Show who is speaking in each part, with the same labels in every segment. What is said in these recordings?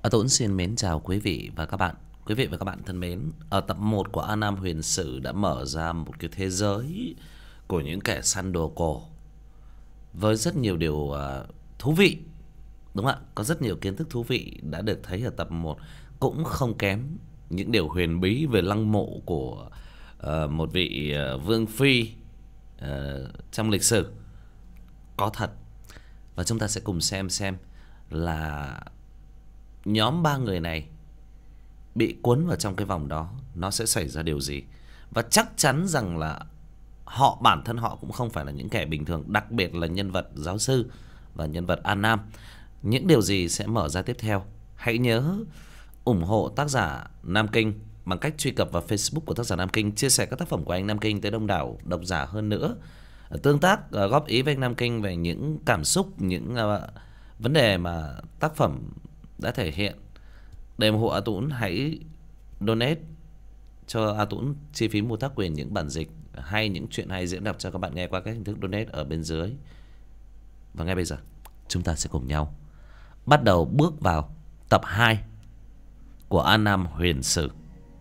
Speaker 1: Tuấn xin mến chào quý vị và các bạn. Quý vị và các bạn thân mến, ở tập 1 của An Nam Huyền Sử đã mở ra một cái thế giới của những kẻ săn đồ cổ với rất nhiều điều thú vị. Đúng không ạ? Có rất nhiều kiến thức thú vị đã được thấy ở tập 1, cũng không kém những điều huyền bí về lăng mộ của một vị vương phi trong lịch sử có thật. Và chúng ta sẽ cùng xem là nhóm ba người này bị cuốn vào trong cái vòng đó nó sẽ xảy ra điều gì. Và chắc chắn rằng là bản thân họ cũng không phải là những kẻ bình thường, đặc biệt là nhân vật giáo sư và nhân vật An Nam. Những điều gì sẽ mở ra tiếp theo? Hãy nhớ ủng hộ tác giả Nam Kinh bằng cách truy cập vào Facebook của tác giả Nam Kinh, chia sẻ các tác phẩm của anh Nam Kinh tới đông đảo độc giả hơn nữa. Tương tác góp ý với anh Nam Kinh về những cảm xúc, những vấn đề mà tác phẩm đã thể hiện. Để ủng hộ A Tuấn, hãy donate cho A Tuấn chi phí mua tác quyền những bản dịch hay những chuyện hay diễn đọc cho các bạn nghe qua các hình thức donate ở bên dưới. Và ngay bây giờ chúng ta sẽ cùng nhau bắt đầu bước vào tập 2 của An Nam Huyền Sử.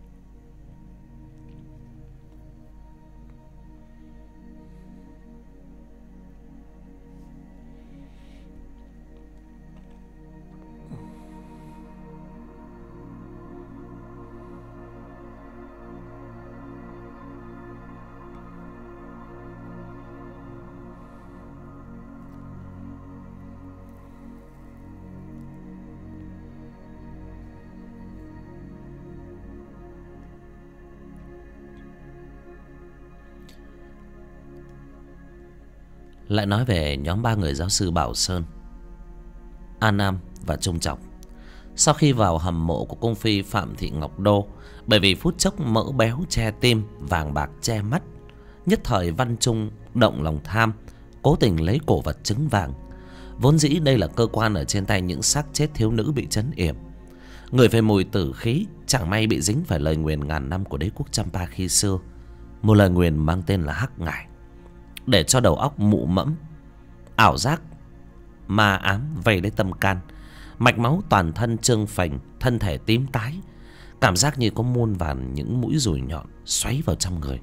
Speaker 1: Lại nói về nhóm ba người giáo sư Bảo Sơn, An Nam và Trung Trọng. Sau khi vào hầm mộ của cung phi Phạm Thị Ngọc Đô, bởi vì phút chốc mỡ béo che tim, vàng bạc che mắt, nhất thời Văn Trung động lòng tham, cố tình lấy cổ vật trứng vàng. Vốn dĩ đây là cơ quan ở trên tay những xác chết thiếu nữ bị trấn yểm, người phải mùi tử khí, chẳng may bị dính phải lời nguyền ngàn năm của đế quốc Champa khi xưa, một lời nguyền mang tên là Hắc Ngải, để cho đầu óc mụ mẫm, ảo giác, ma ám vây lấy tâm can, mạch máu toàn thân trương phình, thân thể tím tái, cảm giác như có muôn vàn những mũi dùi nhọn xoáy vào trong người.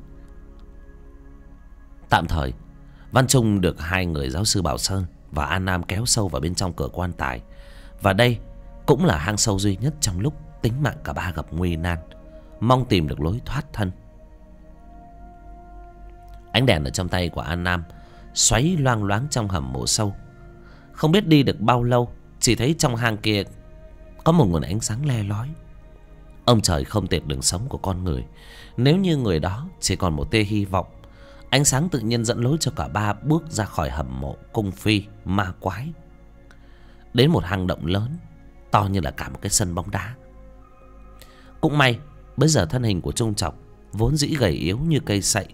Speaker 1: Tạm thời Văn Trung được hai người giáo sư Bảo Sơn và An Nam kéo sâu vào bên trong cửa quan tài, và đây cũng là hang sâu duy nhất trong lúc tính mạng cả ba gặp nguy nan, mong tìm được lối thoát thân. Ánh đèn ở trong tay của An Nam xoáy loang loáng trong hầm mộ sâu. Không biết đi được bao lâu, chỉ thấy trong hang kia có một nguồn ánh sáng le lói. Ông trời không tiệt đường sống của con người. Nếu như người đó chỉ còn một tia hy vọng, ánh sáng tự nhiên dẫn lối cho cả ba bước ra khỏi hầm mộ cung phi ma quái, đến một hang động lớn, to như là cả một cái sân bóng đá. Cũng may bây giờ thân hình của Trung Trọng vốn dĩ gầy yếu như cây sậy,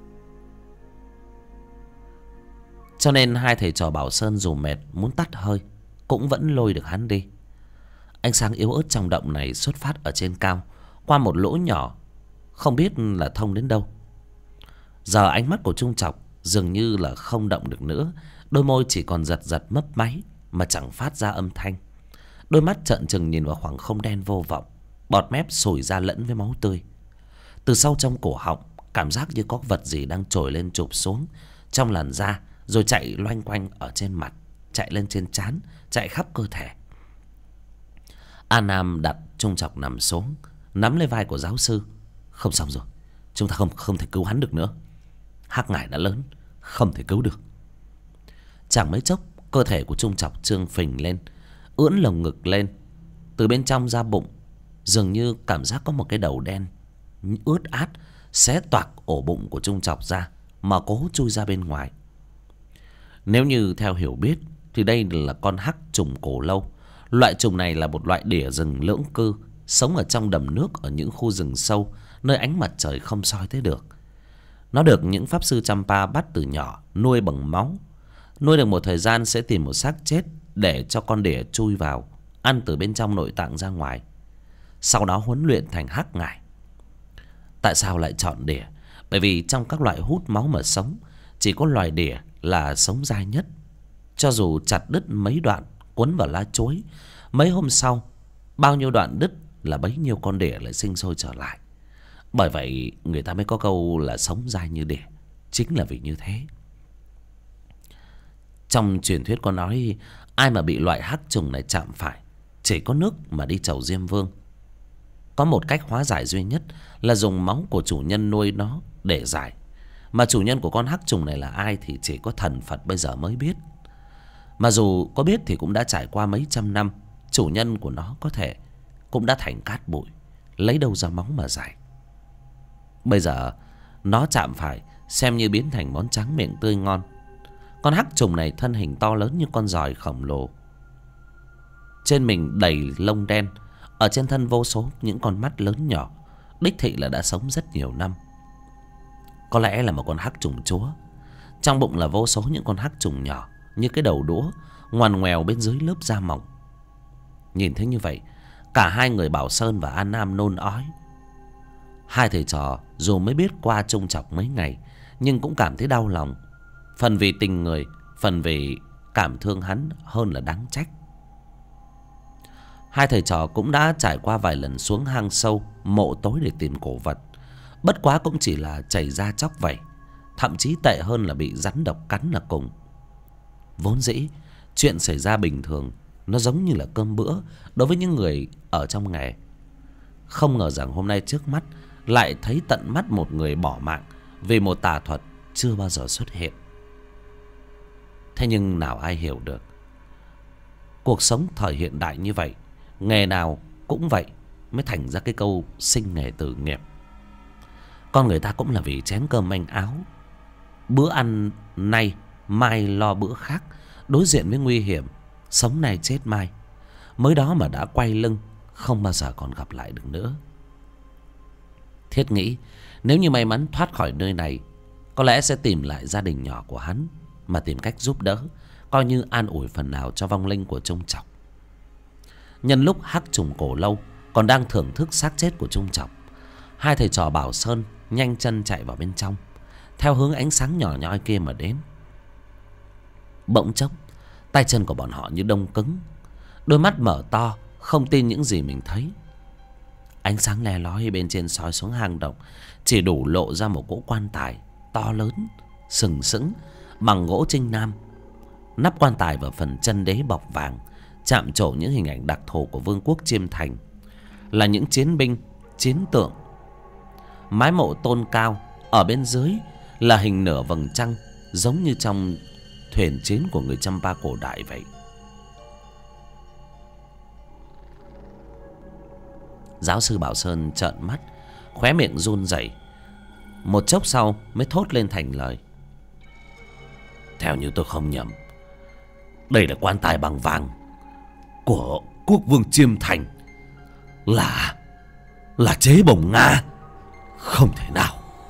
Speaker 1: cho nên hai thầy trò Bảo Sơn dù mệt muốn tắt hơi cũng vẫn lôi được hắn đi. Ánh sáng yếu ớt trong động này xuất phát ở trên cao, qua một lỗ nhỏ không biết là thông đến đâu. Giờ ánh mắt của Trung Trọng dường như là không động được nữa, đôi môi chỉ còn giật giật mấp máy mà chẳng phát ra âm thanh. Đôi mắt trợn trừng nhìn vào khoảng không đen vô vọng, bọt mép sủi ra lẫn với máu tươi. Từ sâu trong cổ họng, cảm giác như có vật gì đang trồi lên chụp xuống trong làn da, rồi chạy loanh quanh ở trên mặt, chạy lên trên trán, chạy khắp cơ thể. An Nam đặt Trung Trọng nằm xuống, nắm lấy vai của giáo sư. Không xong rồi, chúng ta không thể cứu hắn được nữa. Hắc Ngải đã lớn, không thể cứu được. Chẳng mấy chốc, cơ thể của Trung Trọng trương phình lên, ưỡn lồng ngực lên. Từ bên trong da bụng dường như cảm giác có một cái đầu đen ướt át xé toạc ổ bụng của Trung Trọng ra mà cố chui ra bên ngoài. Nếu như theo hiểu biết thì đây là con hắc trùng cổ lâu. Loại trùng này là một loại đỉa rừng lưỡng cư, sống ở trong đầm nước ở những khu rừng sâu, nơi ánh mặt trời không soi tới được. Nó được những pháp sư Champa bắt từ nhỏ, nuôi bằng máu. Nuôi được một thời gian sẽ tìm một xác chết để cho con đỉa chui vào, ăn từ bên trong nội tạng ra ngoài, sau đó huấn luyện thành Hắc Ngải. Tại sao lại chọn đỉa? Bởi vì trong các loại hút máu mà sống, chỉ có loài đỉa là sống dai nhất. Cho dù chặt đứt mấy đoạn, quấn vào lá chuối, mấy hôm sau bao nhiêu đoạn đứt là bấy nhiêu con đỉa lại sinh sôi trở lại. Bởi vậy người ta mới có câu là sống dai như đỉa, chính là vì như thế. Trong truyền thuyết có nói, ai mà bị loại hắc trùng này chạm phải, chỉ có nước mà đi chầu Diêm Vương. Có một cách hóa giải duy nhất là dùng máu của chủ nhân nuôi nó để giải. Mà chủ nhân của con hắc trùng này là ai thì chỉ có thần Phật bây giờ mới biết. Mà dù có biết thì cũng đã trải qua mấy trăm năm, chủ nhân của nó có thể cũng đã thành cát bụi, lấy đâu ra máu mà giải. Bây giờ nó chạm phải xem như biến thành món tráng miệng tươi ngon. Con hắc trùng này thân hình to lớn như con giòi khổng lồ, trên mình đầy lông đen, ở trên thân vô số những con mắt lớn nhỏ, đích thị là đã sống rất nhiều năm. Có lẽ là một con hắc trùng chúa. Trong bụng là vô số những con hắc trùng nhỏ như cái đầu đũa, ngoằn ngoèo bên dưới lớp da mỏng. Nhìn thấy như vậy, cả hai người Bảo Sơn và An Nam nôn ói. Hai thầy trò dù mới biết qua chung chọc mấy ngày, nhưng cũng cảm thấy đau lòng. Phần vì tình người, phần vì cảm thương hắn hơn là đáng trách. Hai thầy trò cũng đã trải qua vài lần xuống hang sâu, mộ tối để tìm cổ vật. Bất quá cũng chỉ là chảy ra chóc vẩy, thậm chí tệ hơn là bị rắn độc cắn là cùng. Vốn dĩ chuyện xảy ra bình thường, nó giống như là cơm bữa đối với những người ở trong nghề. Không ngờ rằng hôm nay trước mắt lại thấy tận mắt một người bỏ mạng vì một tà thuật chưa bao giờ xuất hiện. Thế nhưng nào ai hiểu được, cuộc sống thời hiện đại như vậy, nghề nào cũng vậy, mới thành ra cái câu sinh nghề tử nghiệp. Con người ta cũng là vì chén cơm manh áo, bữa ăn nay mai lo bữa khác, đối diện với nguy hiểm, sống nay chết mai, mới đó mà đã quay lưng, không bao giờ còn gặp lại được nữa. Thiết nghĩ nếu như may mắn thoát khỏi nơi này, có lẽ sẽ tìm lại gia đình nhỏ của hắn mà tìm cách giúp đỡ, coi như an ủi phần nào cho vong linh của Trung Trọc. Nhân lúc hắc trùng cổ lâu còn đang thưởng thức xác chết của Trung Trọc, hai thầy trò Bảo Sơn nhanh chân chạy vào bên trong, theo hướng ánh sáng nhỏ nhoi kia mà đến. Bỗng chốc, tay chân của bọn họ như đông cứng, đôi mắt mở to, không tin những gì mình thấy. Ánh sáng le lói bên trên soi xuống hang động, chỉ đủ lộ ra một cỗ quan tài to lớn, sừng sững, bằng gỗ Trinh Nam. Nắp quan tài và phần chân đế bọc vàng, chạm trổ những hình ảnh đặc thù của vương quốc Chiêm Thành, là những chiến binh, chiến tượng. Mái mộ tôn cao, ở bên dưới là hình nửa vầng trăng, giống như trong thuyền chiến của người Champa cổ đại vậy. Giáo sư Bảo Sơn trợn mắt, khóe miệng run rẩy, một chốc sau mới thốt lên thành lời. Theo như tôi không nhầm, đây là quan tài bằng vàng của quốc vương Chiêm Thành, là chế Bồng Nga. Không thể nào.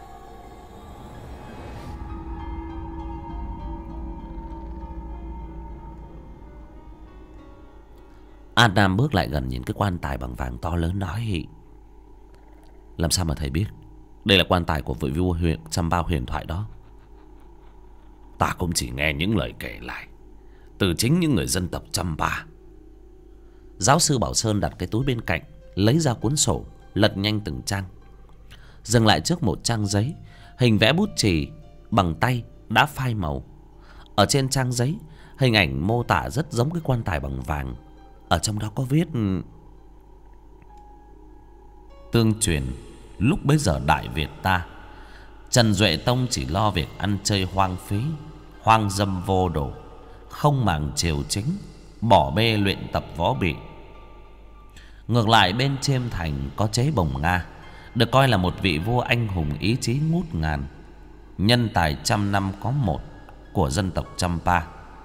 Speaker 1: An Nam bước lại gần nhìn cái quan tài bằng vàng to lớn nói: Làm sao mà thầy biết đây là quan tài của vị vua huyện Champa huyền thoại đó? Ta cũng chỉ nghe những lời kể lại từ chính những người dân tộc Champa. Giáo sư Bảo Sơn đặt cái túi bên cạnh, lấy ra cuốn sổ, lật nhanh từng trang. Dừng lại trước một trang giấy, hình vẽ bút chì bằng tay đã phai màu. Ở trên trang giấy, hình ảnh mô tả rất giống cái quan tài bằng vàng. Ở trong đó có viết: Tương truyền lúc bấy giờ Đại Việt ta, Trần Duệ Tông chỉ lo việc ăn chơi hoang phí, hoang dâm vô độ, không màng triều chính, bỏ bê luyện tập võ bị. Ngược lại bên Chiêm Thành có chế Bồng Nga, được coi là một vị vua anh hùng ý chí ngút ngàn, nhân tài trăm năm có một của dân tộc Champa.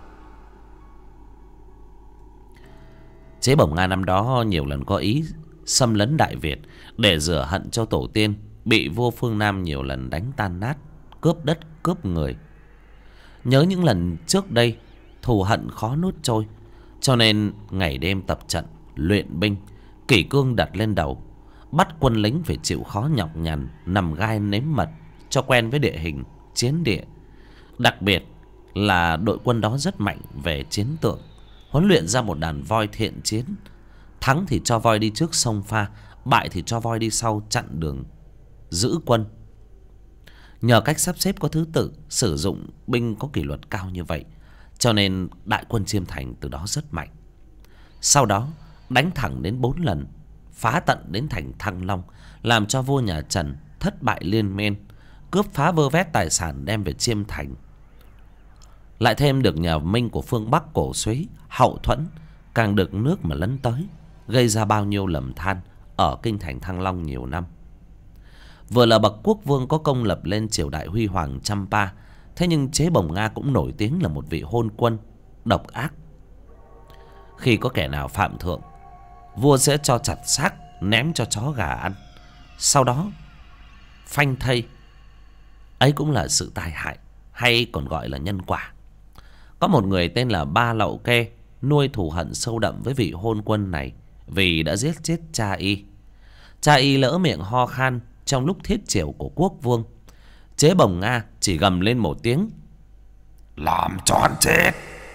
Speaker 1: Chế Bồng Nga năm đó nhiều lần có ý xâm lấn Đại Việt để rửa hận cho tổ tiên bị vua phương Nam nhiều lần đánh tan nát, cướp đất cướp người. Nhớ những lần trước đây thù hận khó nuốt trôi, cho nên ngày đêm tập trận luyện binh, kỷ cương đặt lên đầu, bắt quân lính phải chịu khó nhọc nhằn, nằm gai nếm mật cho quen với địa hình chiến địa. Đặc biệt là đội quân đó rất mạnh về chiến tượng, huấn luyện ra một đàn voi thiện chiến, Thắng thì cho voi đi trước xông pha, bại thì cho voi đi sau chặn đường giữ quân. Nhờ cách sắp xếp có thứ tự, sử dụng binh có kỷ luật cao như vậy, cho nên đại quân Chiêm Thành từ đó rất mạnh. Sau đó đánh thẳng đến 4 lần, phá tận đến thành Thăng Long, làm cho vua nhà Trần thất bại liên miên, cướp phá vơ vét tài sản đem về Chiêm Thành. Lại thêm được nhà Minh của phương Bắc cổ suý hậu thuẫn, càng được nước mà lấn tới, gây ra bao nhiêu lầm than ở kinh thành Thăng Long nhiều năm. Vừa là bậc quốc vương có công lập lên triều đại huy hoàng Champa, thế nhưng Chế Bồng Nga cũng nổi tiếng là một vị hôn quân độc ác. Khi có kẻ nào phạm thượng, vua sẽ cho chặt xác ném cho chó gà ăn, sau đó phanh thây. Ấy cũng là sự tai hại, hay còn gọi là nhân quả. Có một người tên là Ba Lậu Kê nuôi thù hận sâu đậm với vị hôn quân này, vì đã giết chết cha y. Cha y lỡ miệng ho khan trong lúc thiết triều của quốc vương. Chế Bồng Nga chỉ gầm lên một tiếng: "Làm cho hắn chết!"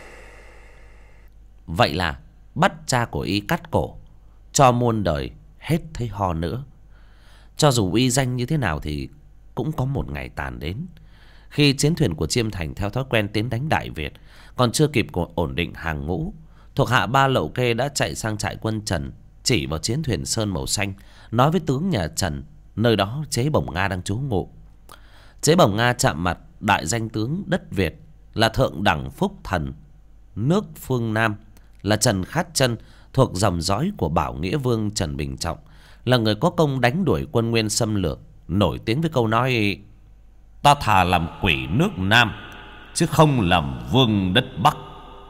Speaker 1: Vậy là bắt cha của y cắt cổ, cho muôn đời hết thấy ho nữa. Cho dù uy danh như thế nào thì cũng có một ngày tàn đến. Khi chiến thuyền của Chiêm Thành theo thói quen tiến đánh Đại Việt, còn chưa kịp ổn định hàng ngũ, thuộc hạ Ba Lậu Kê đã chạy sang trại quân Trần, chỉ vào chiến thuyền sơn màu xanh, nói với tướng nhà Trần nơi đó Chế Bồng Nga đang trú ngụ. Chế Bồng Nga chạm mặt đại danh tướng đất Việt, là thượng đẳng phúc thần nước phương Nam, là Trần Khát Chân, thuộc dòng dõi của Bảo Nghĩa Vương Trần Bình Trọng, là người có công đánh đuổi quân Nguyên xâm lược, nổi tiếng với câu nói: "Ta thà làm quỷ nước Nam, chứ không làm vương đất Bắc."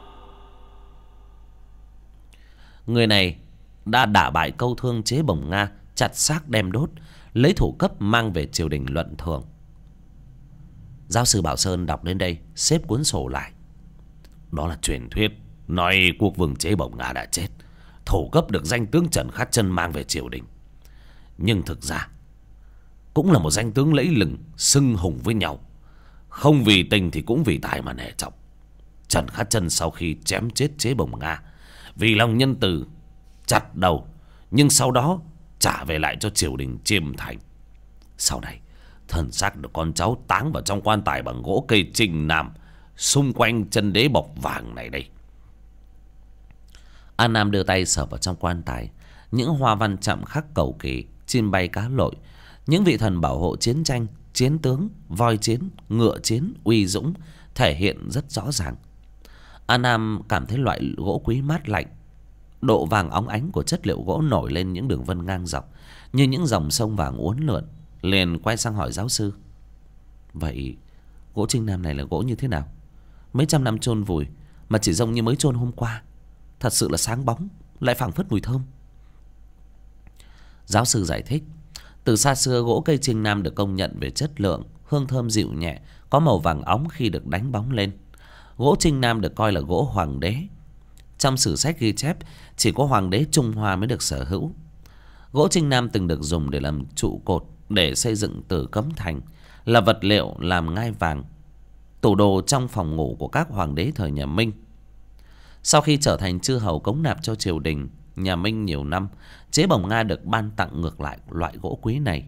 Speaker 1: Người này đã đả bại câu thương Chế Bồng Nga, chặt xác đem đốt, lấy thủ cấp mang về triều đình luận thưởng. Giáo sư Bảo Sơn đọc đến đây, xếp cuốn sổ lại. Đó là truyền thuyết, nói quốc vương Chế Bồng Nga đã chết, thủ cấp được danh tướng Trần Khát Chân mang về triều đình. Nhưng thực ra cũng là một danh tướng lẫy lừng, xưng hùng với nhau, không vì tình thì cũng vì tài mà nể trọng. Trần Khát Chân sau khi chém chết Chế Bồng Nga, vì lòng nhân từ chặt đầu, nhưng sau đó trả về lại cho triều đình Chiêm Thành. Sau này thân xác được con cháu táng vào trong quan tài bằng gỗ cây Trinh Nam, xung quanh chân đế bọc vàng này đây. An Nam đưa tay sờ vào trong quan tài, những hoa văn chạm khắc cầu kỳ, chim bay cá lội, những vị thần bảo hộ chiến tranh, chiến tướng, voi chiến, ngựa chiến uy dũng thể hiện rất rõ ràng. An Nam cảm thấy loại gỗ quý mát lạnh, độ vàng óng ánh của chất liệu gỗ nổi lên những đường vân ngang dọc như những dòng sông vàng uốn lượn, liền quay sang hỏi giáo sư: "Vậy gỗ Trinh Nam này là gỗ như thế nào? Mấy trăm năm chôn vùi mà chỉ giống như mới chôn hôm qua, thật sự là sáng bóng, lại phảng phất mùi thơm." Giáo sư giải thích: từ xa xưa, gỗ cây Trinh Nam được công nhận về chất lượng, hương thơm dịu nhẹ, có màu vàng óng khi được đánh bóng lên. Gỗ Trinh Nam được coi là gỗ hoàng đế. Trong sử sách ghi chép, chỉ có hoàng đế Trung Hoa mới được sở hữu. Gỗ Trinh Nam từng được dùng để làm trụ cột để xây dựng Tử Cấm Thành, là vật liệu làm ngai vàng, tủ đồ trong phòng ngủ của các hoàng đế thời nhà Minh. Sau khi trở thành chư hầu cống nạp cho triều đình nhà Minh nhiều năm, Chế Bồng Nga được ban tặng ngược lại loại gỗ quý này.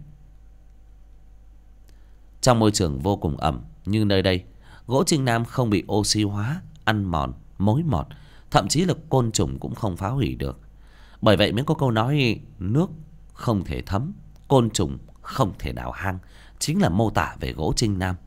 Speaker 1: Trong môi trường vô cùng ẩm như nơi đây, gỗ Trinh Nam không bị oxy hóa, ăn mòn, mối mọt, thậm chí là côn trùng cũng không phá hủy được. Bởi vậy mới có câu nói nước không thể thấm, côn trùng không thể đào hang, chính là mô tả về gỗ Trinh Nam.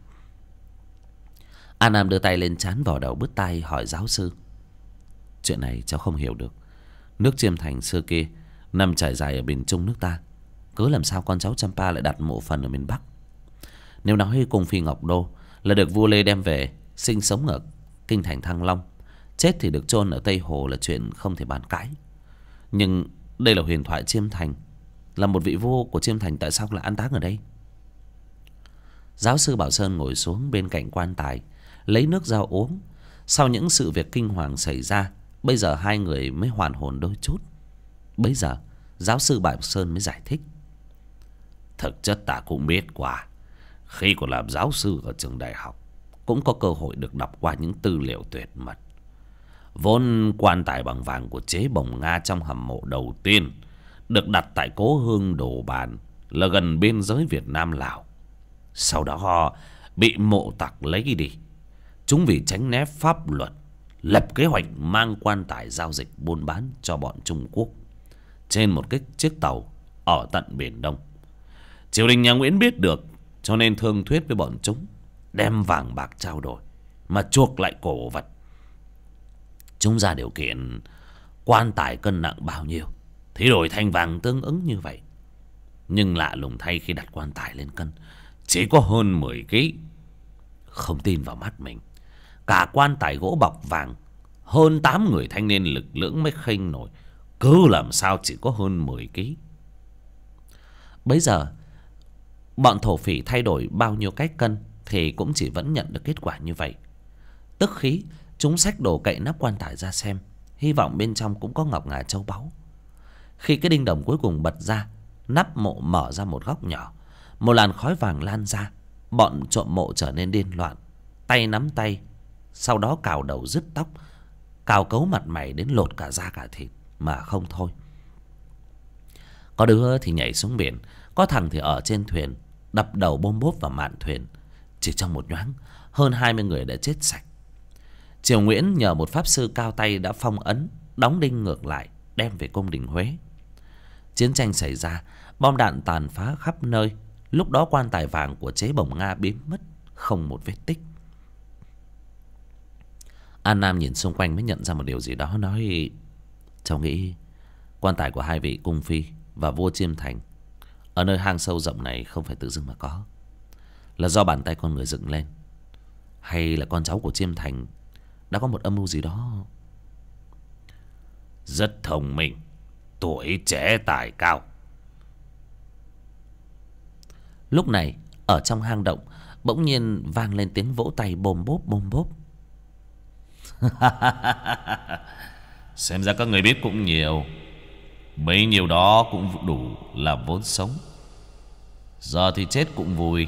Speaker 1: An Nam đưa tay lên trán vào đầu bứt tai hỏi giáo sư: "Chuyện này cháu không hiểu được. Nước Chiêm Thành xưa kia nằm trải dài ở miền Trung nước ta, cớ làm sao con cháu Champa lại đặt mộ phần ở miền Bắc? Nếu nói cung phi Ngọc Đô là được vua Lê đem về sinh sống ở kinh thành Thăng Long, chết thì được chôn ở Tây Hồ là chuyện không thể bàn cãi. Nhưng đây là huyền thoại Chiêm Thành, là một vị vua của Chiêm Thành, tại sao lại an táng ở đây?" Giáo sư Bảo Sơn ngồi xuống bên cạnh quan tài, lấy nước ra uống. Sau những sự việc kinh hoàng xảy ra, bây giờ hai người mới hoàn hồn đôi chút. Bây giờ giáo sư Bảo Sơn mới giải thích: "Thực chất ta cũng biết qua, khi còn làm giáo sư ở trường đại học, cũng có cơ hội được đọc qua những tư liệu tuyệt mật. Vốn quan tài bằng vàng của chế Bồng Nga trong hầm mộ đầu tiên được đặt tại cố hương Đồ Bàn, là gần biên giới Việt Nam Lào. Sau đó họ bị mộ tặc lấy đi. Chúng vì tránh né pháp luật lập kế hoạch mang quan tài giao dịch buôn bán cho bọn Trung Quốc trên một cái chiếc tàu ở tận Biển Đông. Triều đình nhà Nguyễn biết được, cho nên thương thuyết với bọn chúng, đem vàng bạc trao đổi mà chuộc lại cổ vật. Chúng ra điều kiện quan tài cân nặng bao nhiêu thì đổi thành vàng tương ứng như vậy. Nhưng lạ lùng thay, khi đặt quan tài lên cân chỉ có hơn 10 kg. Không tin vào mắt mình, cả quan tài gỗ bọc vàng, hơn 8 người thanh niên lực lưỡng mới khênh nổi, cứ làm sao chỉ có hơn 10 kg. Bấy giờ bọn thổ phỉ thay đổi bao nhiêu cách cân thì cũng chỉ vẫn nhận được kết quả như vậy. Tức khí, chúng xách đồ cậy nắp quan tài ra xem, hy vọng bên trong cũng có ngọc ngà châu báu. Khi cái đinh đồng cuối cùng bật ra, nắp mộ mở ra một góc nhỏ, một làn khói vàng lan ra. Bọn trộm mộ trở nên điên loạn, tay nắm tay, sau đó cào đầu rứt tóc, cào cấu mặt mày đến lột cả da cả thịt mà không thôi. Có đứa thì nhảy xuống biển, có thằng thì ở trên thuyền đập đầu bôm bốp vào mạn thuyền. Chỉ trong một nhoáng, hơn 20 người đã chết sạch. Triều Nguyễn nhờ một pháp sư cao tay đã phong ấn, đóng đinh ngược lại, đem về cung đình Huế. Chiến tranh xảy ra, bom đạn tàn phá khắp nơi. Lúc đó quan tài vàng của chế Bồng Nga biến mất, không một vết tích. An Nam nhìn xung quanh mới nhận ra một điều gì đó, nói: cháu nghĩ quan tài của hai vị cung phi và vua Chiêm Thành ở nơi hang sâu rộng này không phải tự dưng mà có, là do bàn tay con người dựng lên, hay là con cháu của Chiêm Thành đã có một âm mưu gì đó. Rất thông minh, tuổi trẻ tài cao. Lúc này ở trong hang động bỗng nhiên vang lên tiếng vỗ tay bôm bốp bôm bốp. Xem ra các người biết cũng nhiều, bấy nhiêu đó cũng đủ làm vốn sống. Giờ thì chết cũng vui.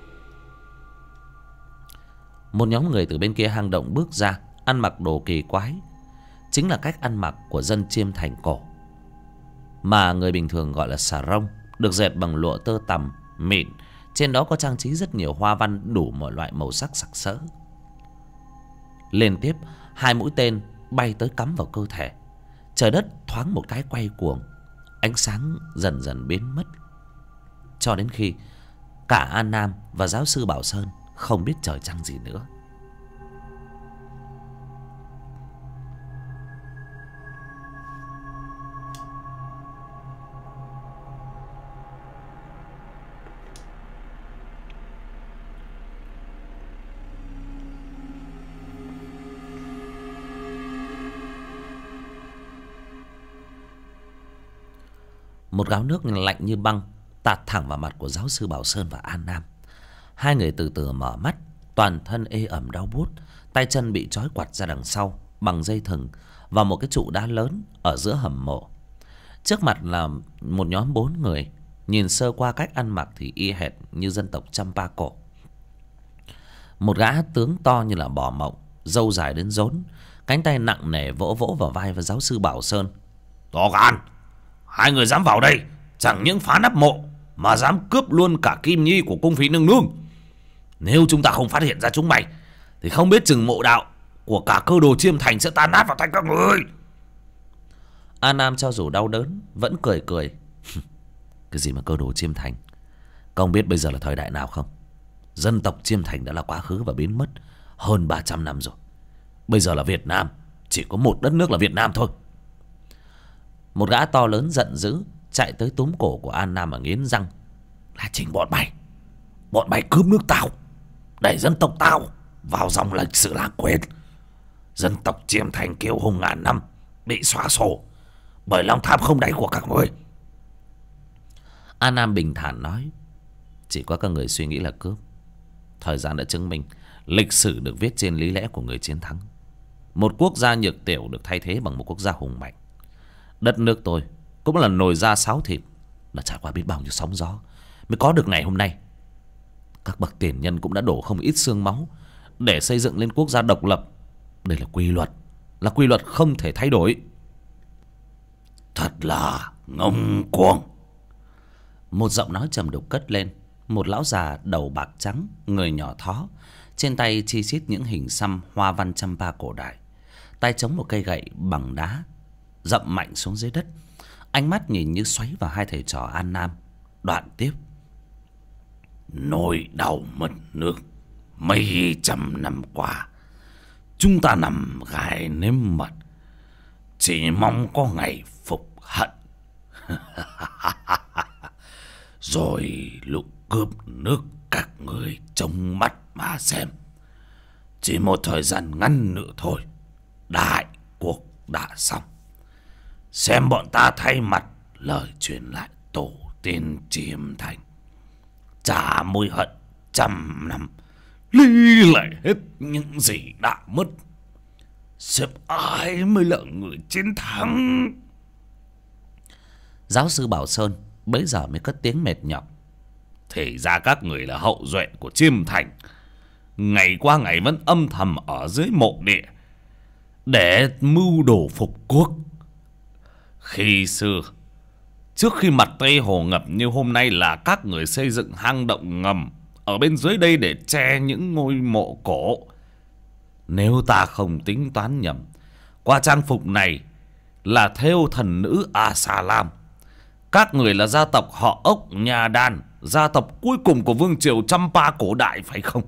Speaker 1: Một nhóm người từ bên kia hang động bước ra, ăn mặc đồ kỳ quái, chính là cách ăn mặc của dân Chiêm Thành cổ, mà người bình thường gọi là xà rông, được dệt bằng lụa tơ tằm mịn. Trên đó có trang trí rất nhiều hoa văn đủ mọi loại màu sắc sặc sỡ. Liên tiếp 2 mũi tên bay tới cắm vào cơ thể. Trời đất thoáng một cái quay cuồng, ánh sáng dần dần biến mất, cho đến khi cả An Nam và giáo sư Bảo Sơn không biết trời trăng gì nữa. Một gáo nước lạnh như băng tạt thẳng vào mặt của giáo sư Bảo Sơn và An Nam. Hai người từ từ mở mắt, toàn thân ê ẩm đau buốt, tay chân bị trói quặt ra đằng sau bằng dây thừng vào một cái trụ đá lớn ở giữa hầm mộ. Trước mặt là một nhóm 4 người, nhìn sơ qua cách ăn mặc thì y hệt như dân tộc Champa cổ. Một gã tướng to như là bò mộng, râu dài đến rốn, cánh tay nặng nề vỗ vỗ vào vai và giáo sư Bảo Sơn. To gan, hai người dám vào đây, chẳng những phá nắp mộ mà dám cướp luôn cả kim nhi của cung phi nương nương. Nếu chúng ta không phát hiện ra chúng mày thì không biết chừng mộ đạo của cả cơ đồ Chiêm Thành sẽ tan nát vào tay các người. An Nam cho dù đau đớn vẫn cười cười. Cái gì mà cơ đồ Chiêm Thành? Con biết bây giờ là thời đại nào không? Dân tộc Chiêm Thành đã là quá khứ và biến mất hơn 300 năm rồi. Bây giờ là Việt Nam, chỉ có một đất nước là Việt Nam thôi. Một gã to lớn giận dữ chạy tới túm cổ của An Nam mà nghiến răng. Là chính bọn mày cướp nước tao, đẩy dân tộc tao vào dòng lịch sử lãng quên. Dân tộc Chiêm Thành kiêu hùng ngàn năm bị xóa sổ bởi lòng tham không đáy của các người. An Nam bình thản nói: chỉ có các người suy nghĩ là cướp. Thời gian đã chứng minh lịch sử được viết trên lý lẽ của người chiến thắng. Một quốc gia nhược tiểu được thay thế bằng một quốc gia hùng mạnh. Đất nước tôi cũng là nồi da sáo thịt, đã trải qua biết bao nhiêu sóng gió mới có được ngày hôm nay. Các bậc tiền nhân cũng đã đổ không ít xương máu để xây dựng lên quốc gia độc lập. Đây là quy luật, là quy luật không thể thay đổi.
Speaker 2: Thật là ngông cuồng.
Speaker 1: Một giọng nói trầm đục cất lên. Một lão già đầu bạc trắng, người nhỏ thó, trên tay chi chít những hình xăm hoa văn champa cổ đại, tay chống một cây gậy bằng đá, dậm mạnh xuống dưới đất. Ánh mắt nhìn như xoáy vào hai thầy trò An Nam. Đoạn tiếp:
Speaker 2: Nỗi đau mất nước mấy trăm năm qua, chúng ta nằm gai nếm mật, chỉ mong có ngày phục hận. Rồi lũ cướp nước các người trông mắt mà xem. Chỉ một thời gian ngắn nữa thôi, đại cuộc đã xong. Xem bọn ta thay mặt lời truyền lại tổ tiên Chiêm Thành, trả mối hận trăm năm, lý lại hết những gì đã mất. Xem ai mới là người chiến thắng.
Speaker 1: Giáo sư Bảo Sơn bấy giờ mới cất tiếng mệt nhọc:
Speaker 2: Thì ra các người là hậu duệ của Chiêm Thành, ngày qua ngày vẫn âm thầm ở dưới mộ địa để mưu đồ phục quốc. Khi xưa, trước khi mặt Tây Hồ ngập như hôm nay, là các người xây dựng hang động ngầm ở bên dưới đây để che những ngôi mộ cổ. Nếu ta không tính toán nhầm, qua trang phục này là thêu thần nữ A-sa-lam. Các người là gia tộc họ Ốc Nha Đan, gia tộc cuối cùng của vương triều Champa cổ đại, phải không?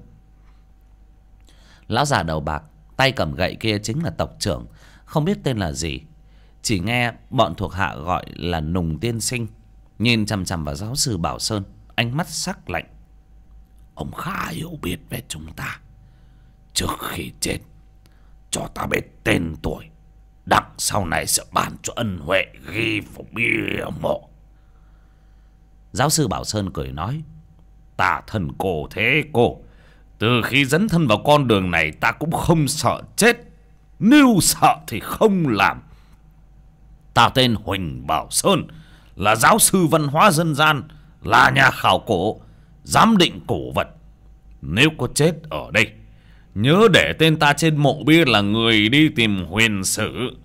Speaker 1: Lão già đầu bạc tay cầm gậy kia chính là tộc trưởng, không biết tên là gì, chỉ nghe bọn thuộc hạ gọi là Nùng tiên sinh. Nhìn chằm chằm vào giáo sư Bảo Sơn, ánh mắt sắc lạnh:
Speaker 2: Ông khá hiểu biết về chúng ta. Trước khi chết, cho ta biết tên tuổi, đặng sau này sẽ ban cho ân huệ ghi vào bia mộ.
Speaker 1: Giáo sư Bảo Sơn cười nói:
Speaker 2: Ta thần cổ thế cô, từ khi dấn thân vào con đường này, ta cũng không sợ chết, nếu sợ thì không làm. Ta tên Huỳnh Bảo Sơn, là giáo sư văn hóa dân gian, là nhà khảo cổ, giám định cổ vật. Nếu có chết ở đây, nhớ để tên ta trên mộ bia là người đi tìm huyền sử.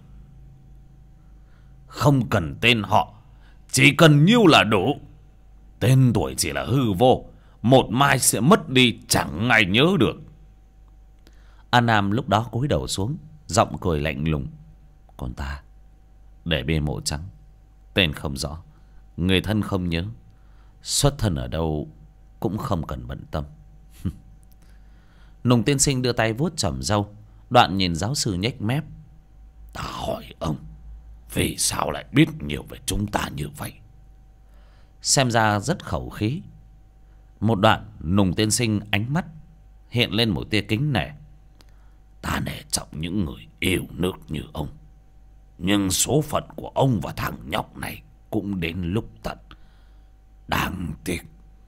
Speaker 2: Không cần tên họ, chỉ cần nhiêu là đủ. Tên tuổi chỉ là hư vô, một mai sẽ mất đi, chẳng ai nhớ được.
Speaker 1: An Nam lúc đó cúi đầu xuống, giọng cười lạnh lùng: Còn ta để bia mộ trắng, tên không rõ, người thân không nhớ, xuất thân ở đâu cũng không cần bận tâm. Nùng tiên sinh đưa tay vuốt chòm râu, đoạn nhìn giáo sư nhếch mép:
Speaker 2: Ta hỏi ông, vì sao lại biết nhiều về chúng ta như vậy?
Speaker 1: Xem ra rất khẩu khí. Một đoạn Nùng tiên sinh ánh mắt hiện lên một tia kính nể:
Speaker 2: Ta nể trọng những người yêu nước như ông, nhưng số phận của ông và thằng nhóc này cũng đến lúc tận. Đáng tiếc.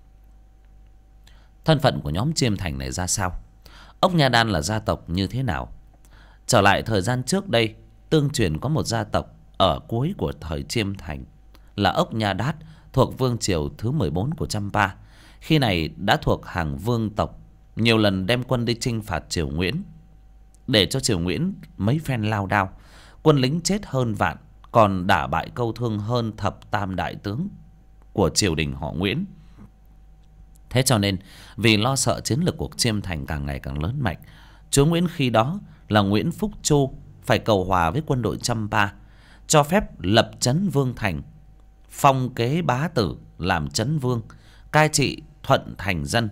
Speaker 1: Thân phận của nhóm Chiêm Thành này ra sao? Ốc Nha Đan là gia tộc như thế nào? Trở lại thời gian trước đây, tương truyền có một gia tộc ở cuối của thời Chiêm Thành là Ốc Nha Đát, thuộc vương triều thứ 14 của Champa. Khi này đã thuộc hàng vương tộc, nhiều lần đem quân đi chinh phạt triều Nguyễn, để cho triều Nguyễn mấy phen lao đao, quân lính chết hơn vạn, còn đả bại câu thương hơn thập tam đại tướng của triều đình họ Nguyễn. Thế cho nên vì lo sợ chiến lược của Chiêm Thành càng ngày càng lớn mạnh, chúa Nguyễn khi đó là Nguyễn Phúc Chu phải cầu hòa với quân đội Champa, cho phép lập trấn Vương Thành, phong kế bá tử làm trấn vương, cai trị thuận thành dân.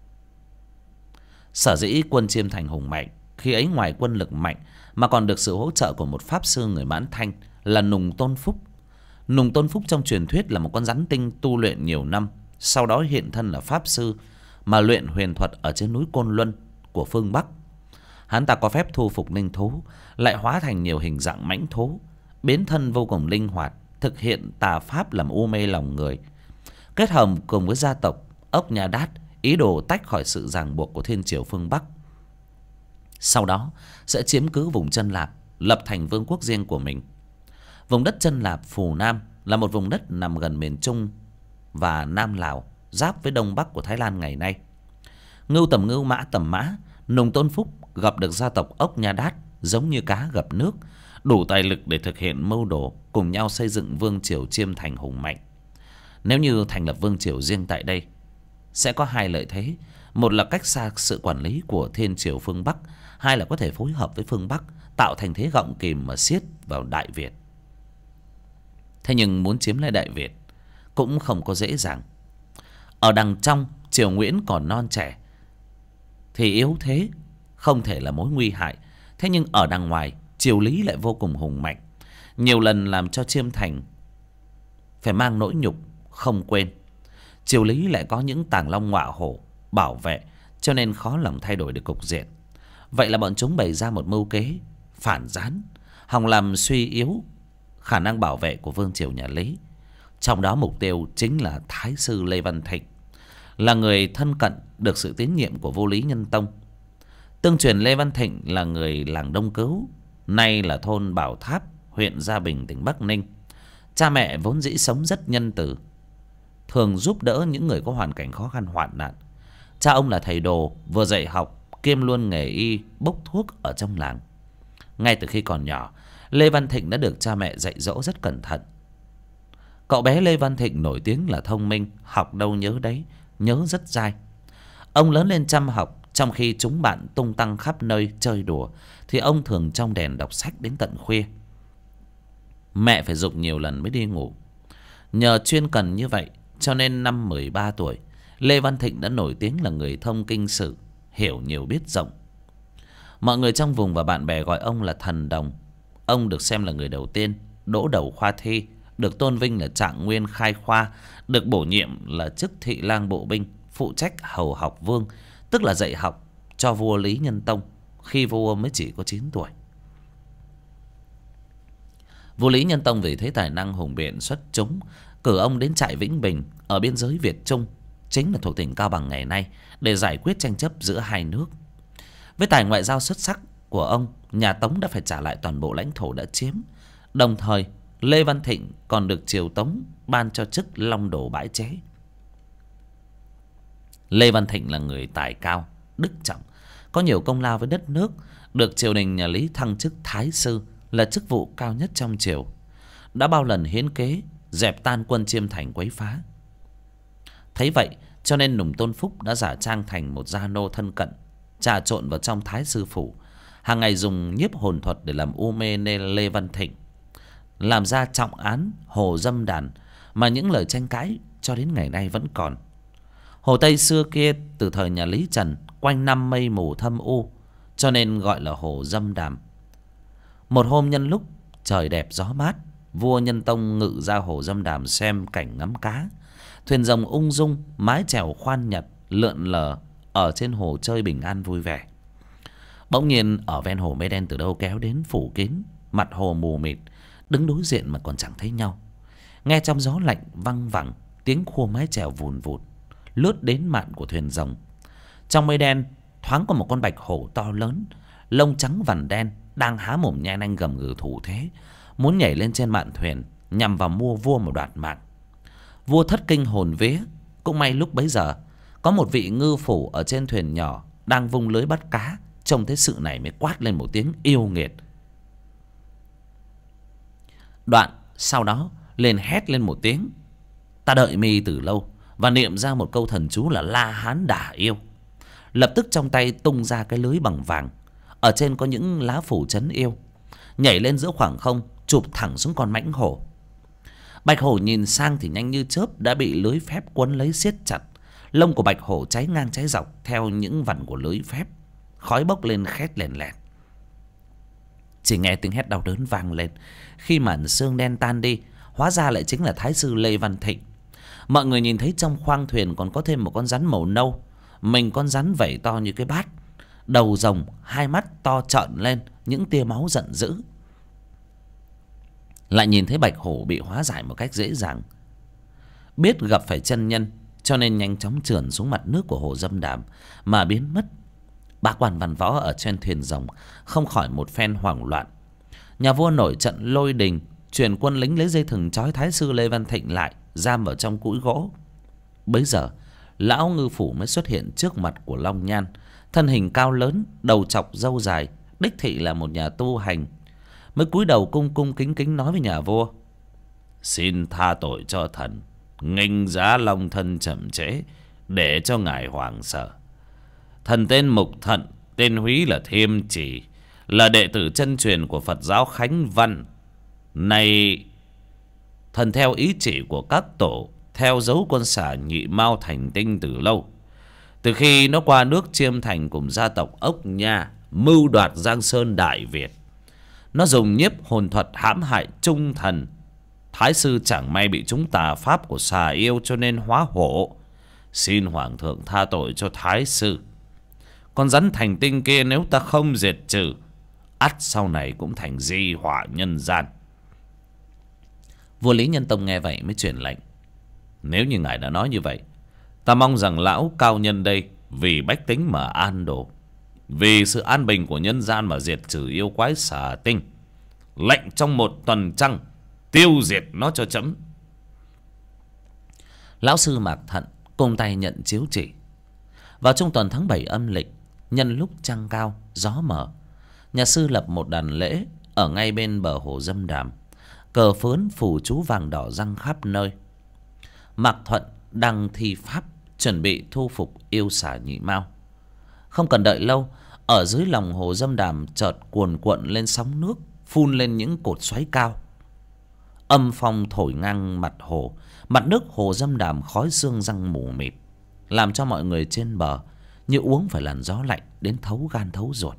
Speaker 1: Sở dĩ quân Chiêm Thành hùng mạnh, khi ấy ngoài quân lực mạnh mà còn được sự hỗ trợ của một pháp sư người Mãn Thanh là Nùng Tôn Phúc. Nùng Tôn Phúc trong truyền thuyết là một con rắn tinh tu luyện nhiều năm, sau đó hiện thân là pháp sư mà luyện huyền thuật ở trên núi Côn Luân của phương Bắc. Hắn ta có phép thu phục linh thú, lại hóa thành nhiều hình dạng mãnh thú, biến thân vô cùng linh hoạt, thực hiện tà pháp làm u mê lòng người. Kết hợp cùng với gia tộc Ốc Nha Đát, ý đồ tách khỏi sự ràng buộc của thiên triều phương Bắc, sau đó sẽ chiếm cứ vùng Chân Lạp, lập thành vương quốc riêng của mình. Vùng đất Chân Lạp Phù Nam là một vùng đất nằm gần miền Trung và Nam Lào, giáp với Đông Bắc của Thái Lan ngày nay. Ngưu tầm ngưu, mã tầm mã, Nùng Tôn Phúc gặp được gia tộc Ốc Nha Đát giống như cá gặp nước, đủ tài lực để thực hiện mưu đồ, cùng nhau xây dựng vương triều Chiêm Thành hùng mạnh. Nếu như thành lập vương triều riêng tại đây, sẽ có hai lợi thế: một là cách xa sự quản lý của thiên triều phương Bắc, hai là có thể phối hợp với phương Bắc, tạo thành thế gọng kìm mà xiết vào Đại Việt. Thế nhưng muốn chiếm lấy Đại Việt cũng không có dễ dàng. Ở đằng trong, triều Nguyễn còn non trẻ thì yếu thế, không thể là mối nguy hại. Thế nhưng ở đằng ngoài, triều Lý lại vô cùng hùng mạnh, nhiều lần làm cho Chiêm Thành phải mang nỗi nhục không quên. Triều Lý lại có những tàng long ngọa hổ bảo vệ, cho nên khó lòng thay đổi được cục diện. Vậy là bọn chúng bày ra một mưu kế phản gián, hòng làm suy yếu khả năng bảo vệ của vương triều nhà Lý. Trong đó mục tiêu chính là Thái sư Lê Văn Thịnh, là người thân cận được sự tín nhiệm của vua Lý Nhân Tông. Tương truyền Lê Văn Thịnh là người làng Đông Cứu, nay là thôn Bảo Tháp, huyện Gia Bình, tỉnh Bắc Ninh. Cha mẹ vốn dĩ sống rất nhân từ, thường giúp đỡ những người có hoàn cảnh khó khăn hoạn nạn. Cha ông là thầy đồ, vừa dạy học kiêm luôn nghề y bốc thuốc ở trong làng. Ngay từ khi còn nhỏ, Lê Văn Thịnh đã được cha mẹ dạy dỗ rất cẩn thận. Cậu bé Lê Văn Thịnh nổi tiếng là thông minh, học đâu nhớ đấy, nhớ rất dai. Ông lớn lên chăm học, trong khi chúng bạn tung tăng khắp nơi chơi đùa thì ông thường trong đèn đọc sách đến tận khuya. Mẹ phải giục nhiều lần mới đi ngủ. Nhờ chuyên cần như vậy cho nên năm 13 tuổi, Lê Văn Thịnh đã nổi tiếng là người thông kinh sử, hiểu nhiều biết rộng. Mọi người trong vùng và bạn bè gọi ông là thần đồng. Ông được xem là người đầu tiên đỗ đầu khoa thi, được tôn vinh là trạng nguyên khai khoa, được bổ nhiệm là chức thị lang bộ binh, phụ trách hầu học vương, tức là dạy học cho vua Lý Nhân Tông khi vua mới chỉ có 9 tuổi. Vua Lý Nhân Tông vì thấy tài năng hùng biện xuất chúng, cử ông đến trại Vĩnh Bình ở biên giới Việt Trung, chính là thuộc tỉnh Cao Bằng ngày nay, để giải quyết tranh chấp giữa hai nước. Với tài ngoại giao xuất sắc của ông, nhà Tống đã phải trả lại toàn bộ lãnh thổ đã chiếm. Đồng thời, Lê Văn Thịnh còn được triều Tống ban cho chức Long Đồ bãi chế. Lê Văn Thịnh là người tài cao, đức trọng, có nhiều công lao với đất nước, được triều đình nhà Lý thăng chức Thái sư, là chức vụ cao nhất trong triều. Đã bao lần hiến kế dẹp tan quân Chiêm Thành quấy phá. Thấy vậy cho nên Nùng Tôn Phúc đã giả trang thành một gia nô thân cận, trà trộn vào trong Thái sư phủ, hàng ngày dùng nhiếp hồn thuật để làm u mê nên Lê Văn Thịnh, làm ra trọng án Hồ Dâm Đàn, mà những lời tranh cãi cho đến ngày nay vẫn còn. Hồ Tây xưa kia từ thời nhà Lý Trần quanh năm mây mù thâm u, cho nên gọi là Hồ Dâm Đàm. Một hôm nhân lúc trời đẹp gió mát, vua Nhân Tông ngự ra Hồ Dâm Đàm xem cảnh ngắm cá. Thuyền rồng ung dung, mái chèo khoan nhật, lượn lờ ở trên hồ chơi bình an vui vẻ. Bỗng nhiên ở ven hồ mây đen từ đâu kéo đến phủ kín, mặt hồ mù mịt, đứng đối diện mà còn chẳng thấy nhau. Nghe trong gió lạnh văng vẳng tiếng khua mái chèo vùn vụt lướt đến mạn của thuyền rồng. Trong mây đen thoáng có một con bạch hổ to lớn, lông trắng vằn đen, đang há mồm nhe nanh gầm gừ thủ thế, muốn nhảy lên trên mạn thuyền nhằm vào mua vua một đoạt mạng. Vua thất kinh hồn vía. Cũng may lúc bấy giờ có một vị ngư phủ ở trên thuyền nhỏ đang vung lưới bắt cá, trông thấy sự này mới quát lên một tiếng yêu nghiệt. Đoạn sau đó lên hét lên một tiếng: ta đợi mi từ lâu, và niệm ra một câu thần chú là La Hán đả yêu. Lập tức trong tay tung ra cái lưới bằng vàng, ở trên có những lá phủ trấn yêu, nhảy lên giữa khoảng không, chụp thẳng xuống con mãnh hổ. Bạch hổ nhìn sang thì nhanh như chớp đã bị lưới phép quấn lấy siết chặt. Lông của bạch hổ cháy ngang cháy dọc theo những vằn của lưới phép, khói bốc lên khét lèn lẹt. Chỉ nghe tiếng hét đau đớn vang lên. Khi màn sương đen tan đi, hóa ra lại chính là Thái sư Lê Văn Thịnh. Mọi người nhìn thấy trong khoang thuyền còn có thêm một con rắn màu nâu, mình con rắn vảy to như cái bát, đầu rồng, hai mắt to trợn lên những tia máu giận dữ. Lại nhìn thấy bạch hổ bị hóa giải một cách dễ dàng. Biết gặp phải chân nhân, cho nên nhanh chóng trườn xuống mặt nước của hồ Dâm Đàm mà biến mất. Bá quan văn võ ở trên thuyền rồng không khỏi một phen hoảng loạn. Nhà vua nổi trận lôi đình, truyền quân lính lấy dây thừng trói Thái sư Lê Văn Thịnh lại, giam vào trong cũi gỗ. Bấy giờ lão ngư phủ mới xuất hiện trước mặt của Long Nhan. Thân hình cao lớn, đầu trọc râu dài, đích thị là một nhà tu hành, mới cúi đầu cung cung kính kính nói với nhà vua:
Speaker 2: Xin tha tội cho thần, nghênh giá long thân chậm trễ, để cho ngài hoàng sợ. Thần tên Mục Thận, tên húy là Thiêm Chỉ, là đệ tử chân truyền của Phật giáo Khánh Văn. Nay thần theo ý chỉ của các tổ, theo dấu con xà Nhị Mao thành tinh từ lâu. Từ khi nó qua nước Chiêm Thành cùng gia tộc Ốc Nha mưu đoạt Giang Sơn Đại Việt, nó dùng nhiếp hồn thuật hãm hại trung thần. Thái sư chẳng may bị chúng tà pháp của xà yêu cho nên hóa hổ. Xin hoàng thượng tha tội cho thái sư. Con rắn thành tinh kia nếu ta không diệt trừ, ắt sau này cũng thành di họa nhân gian.
Speaker 1: Vua Lý Nhân Tông nghe vậy mới truyền lệnh:
Speaker 2: Nếu như ngài đã nói như vậy, ta mong rằng lão cao nhân đây vì bách tính mà an độ, vì sự an bình của nhân gian mà diệt trừ yêu quái xà tinh. Lệnh trong 1 tuần trăng tiêu diệt nó cho chấm.
Speaker 1: Lão sư Mạc Thận cùng tay nhận chiếu chỉ. Vào trung tuần tháng 7 âm lịch, nhân lúc trăng cao gió mở, nhà sư lập một đàn lễ ở ngay bên bờ hồ Dâm Đàm. Cờ phướn phù chú vàng đỏ răng khắp nơi. Mạc Thuận đang thi pháp chuẩn bị thu phục yêu xà Nhị Mao. Không cần đợi lâu, ở dưới lòng hồ Dâm Đàm chợt cuồn cuộn lên sóng nước, phun lên những cột xoáy cao. Âm phong thổi ngang mặt hồ, mặt nước hồ Dâm Đàm khói sương răng mù mịt, làm cho mọi người trên bờ như uống phải làn gió lạnh đến thấu gan thấu ruột.